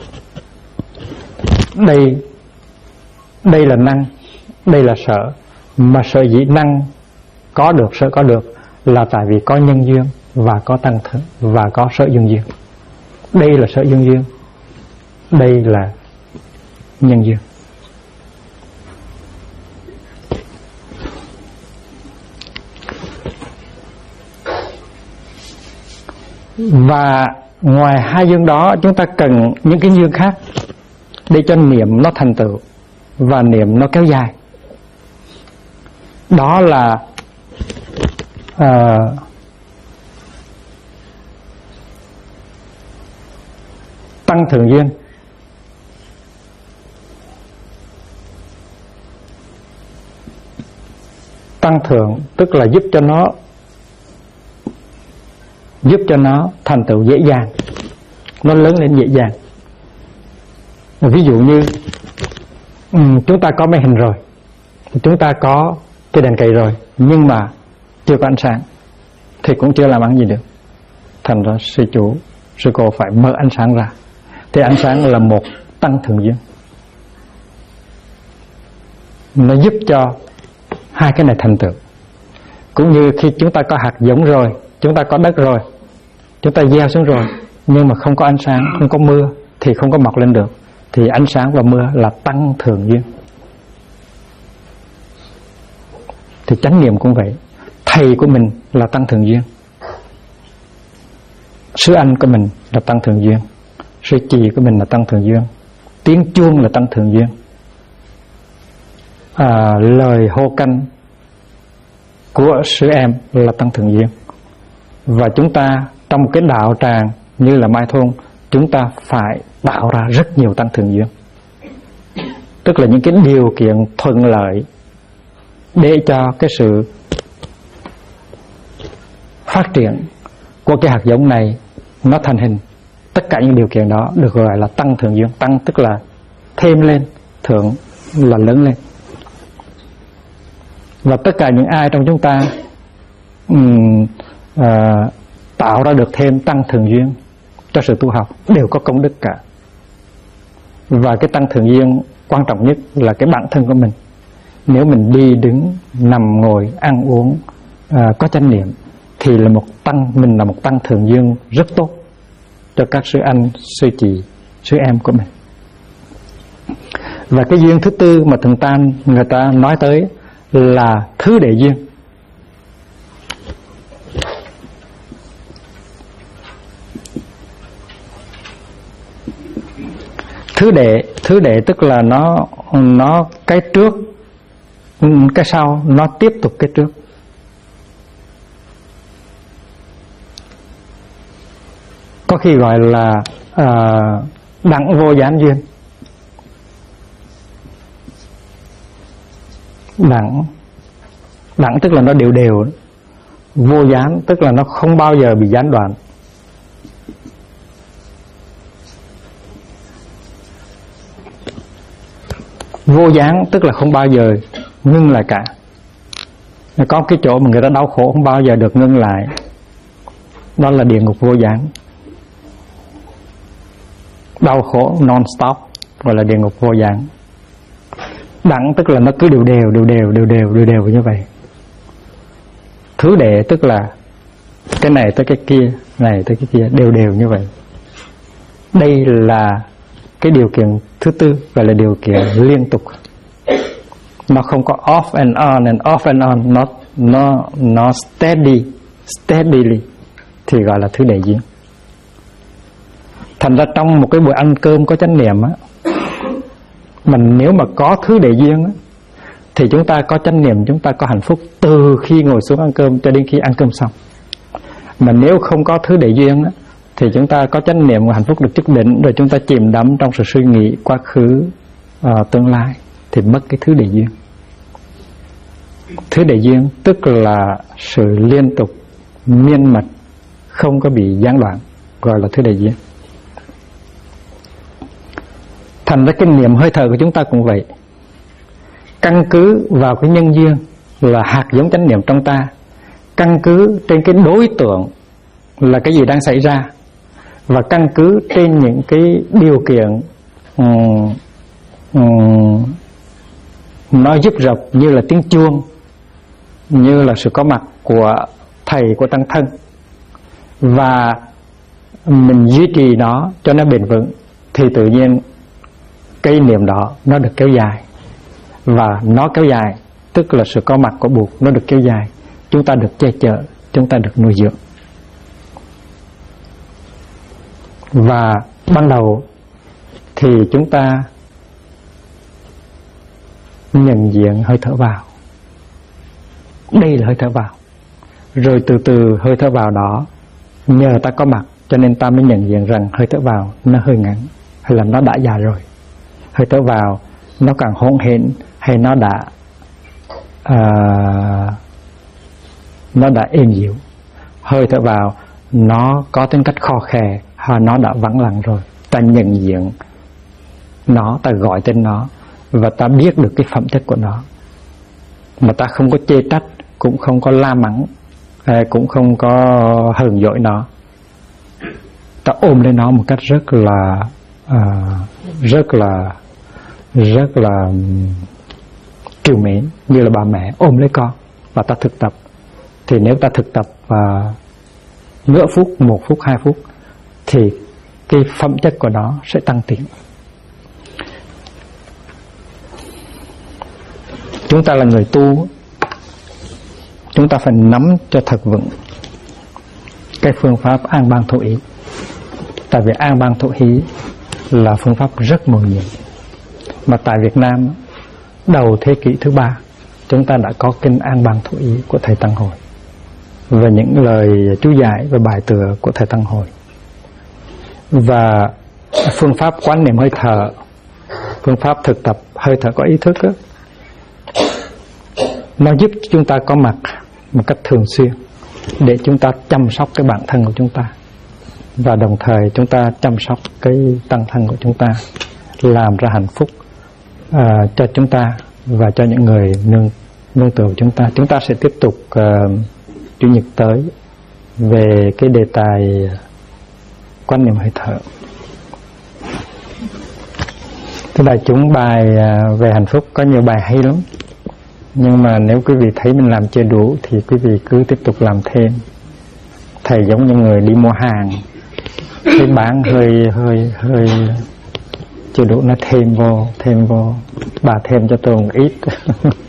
S1: Đây là năng, đây là sở. Mà sở dĩ năng có được, sở có được là tại vì có nhân duyên và có tăng thượng và có sở duyên duyên. Đây là sở duyên duyên, đây là nhân duyên. Và ngoài hai duyên đó, chúng ta cần những cái duyên khác để cho niệm nó thành tựu và niệm nó kéo dài. Đó là tăng thượng duyên. Tăng thượng tức là giúp cho nó thành tựu dễ dàng, nó lớn lên dễ dàng. Ví dụ như chúng ta có máy hình rồi, chúng ta có cái đèn cầy rồi, nhưng mà chưa có ánh sáng thì cũng chưa làm ăn gì được. Thành ra sư chủ, sư cô phải mở ánh sáng ra. Thì ánh sáng là một tăng thượng duyên, nó giúp cho hai cái này thành tựu. Cũng như khi chúng ta có hạt giống rồi, chúng ta có đất rồi, chúng ta gieo xuống rồi, nhưng mà không có ánh sáng, không có mưa thì không có mọc lên được. Thì ánh sáng và mưa là tăng thượng duyên. Thì chánh niệm cũng vậy. Thầy của mình là tăng thượng duyên, sư anh của mình là tăng thượng duyên, sư chị của mình là tăng thượng duyên, tiếng chuông là tăng thượng duyên, lời hô canh của sư em là tăng thượng duyên. Và chúng ta trong một cái đạo tràng như là Mai Thôn, chúng ta phải tạo ra rất nhiều tăng thượng duyên, tức là những cái điều kiện thuận lợi để cho cái sự phát triển của cái hạt giống này nó thành hình. Tất cả những điều kiện đó được gọi là tăng thượng duyên. Tăng tức là thêm lên, thượng là lớn lên. Và tất cả những ai trong chúng ta tạo ra được thêm tăng thượng duyên cho sự tu học đều có công đức cả. Và cái tăng thượng duyên quan trọng nhất là cái bản thân của mình. Nếu mình đi đứng, nằm ngồi, ăn uống, có chánh niệm thì là mình là một tăng thượng duyên rất tốt cho các sư anh, sư chị, sư em của mình. Và cái duyên thứ tư mà Thượng Tam người ta nói tới là thứ đệ duyên. Thứ đệ tức là nó cái trước cái sau, nó tiếp tục cái trước. Có khi gọi là đẳng vô gián duyên. Đẳng tức là nó đều đều, vô gián tức là nó không bao giờ bị gián đoạn. Vô gián tức là không bao giờ ngưng lại cả. Có cái chỗ mà người ta đau khổ không bao giờ được ngưng lại, đó là địa ngục vô gián. Đau khổ non stop gọi là địa ngục vô gián. Đẳng tức là nó cứ đều đều như vậy. Thứ đệ tức là cái này tới cái kia, này tới cái kia, đều như vậy. Đây là cái điều kiện thứ tư, gọi là điều kiện liên tục. Nó không có off and on and off and on, nó steadily thì gọi là thứ đệ duyên. Thành ra trong một cái buổi ăn cơm có chánh niệm á, mình nếu mà có thứ đệ duyên á, thì chúng ta có chánh niệm, chúng ta có hạnh phúc từ khi ngồi xuống ăn cơm cho đến khi ăn cơm xong. Mà nếu không có thứ đệ duyên á, thì chúng ta có chánh niệm và hạnh phúc được chức định, rồi chúng ta chìm đắm trong sự suy nghĩ quá khứ, tương lai, thì mất cái thứ đệ duyên. Thứ đệ duyên tức là sự liên tục miên mật, không có bị gián đoạn, gọi là thứ đệ duyên. Thành ra cái niệm hơi thở của chúng ta cũng vậy. Căn cứ vào cái nhân duyên là hạt giống chánh niệm trong ta, căn cứ trên cái đối tượng là cái gì đang xảy ra, và căn cứ trên những cái điều kiện nó giúp rập như là tiếng chuông, như là sự có mặt của thầy, của tăng thân, và mình duy trì nó cho nó bền vững, thì tự nhiên cái niệm đó nó được kéo dài. Và nó kéo dài tức là sự có mặt của Bụt nó được kéo dài, chúng ta được che chở, chúng ta được nuôi dưỡng. Và ban đầu thì chúng ta nhận diện hơi thở vào, đây là hơi thở vào. Rồi từ từ hơi thở vào đó, nhờ ta có mặt cho nên ta mới nhận diện rằng hơi thở vào nó hơi ngắn, hay là nó đã dài rồi. Hơi thở vào nó càng hỗn hển, hay nó đã êm dịu. Hơi thở vào nó có tính cách khò khè, nó đã vắng lặng rồi. Ta nhận diện nó, ta gọi tên nó, và ta biết được cái phẩm chất của nó. Mà ta không có chê trách, cũng không có la mắng, cũng không có hờn dỗi nó. Ta ôm lấy nó một cách rất là trìu mến, như là bà mẹ ôm lấy con. Và ta thực tập. Thì nếu ta thực tập nửa phút, 1 phút, 2 phút, thì cái phẩm chất của nó sẽ tăng tiến. Chúng ta là người tu, chúng ta phải nắm cho thật vững cái phương pháp an ban thổ ý. Tại vì an ban thổ ý là phương pháp rất mầu nhiệm. Mà tại Việt Nam, đầu thế kỷ thứ 3, chúng ta đã có kinh an ban thổ ý của Thầy Tăng Hồi, và những lời chú giải và bài tựa của Thầy Tăng Hồi. Và phương pháp quán niệm hơi thở, phương pháp thực tập hơi thở có ý thức đó, nó giúp chúng ta có mặt một cách thường xuyên để chúng ta chăm sóc cái bản thân của chúng ta, và đồng thời chúng ta chăm sóc cái tăng thân của chúng ta, làm ra hạnh phúc cho chúng ta và cho những người nương tựa của chúng ta. Chúng ta sẽ tiếp tục Chủ nhật tới về cái đề tài quan niệm hơi thở. Thưa đại chúng, bài về hạnh phúc có nhiều bài hay lắm, nhưng mà nếu quý vị thấy mình làm chưa đủ thì quý vị cứ tiếp tục làm thêm. Thầy giống như người đi mua hàng, thấy bán hơi chưa đủ, nó thêm vô, bà thêm cho tôi một ít.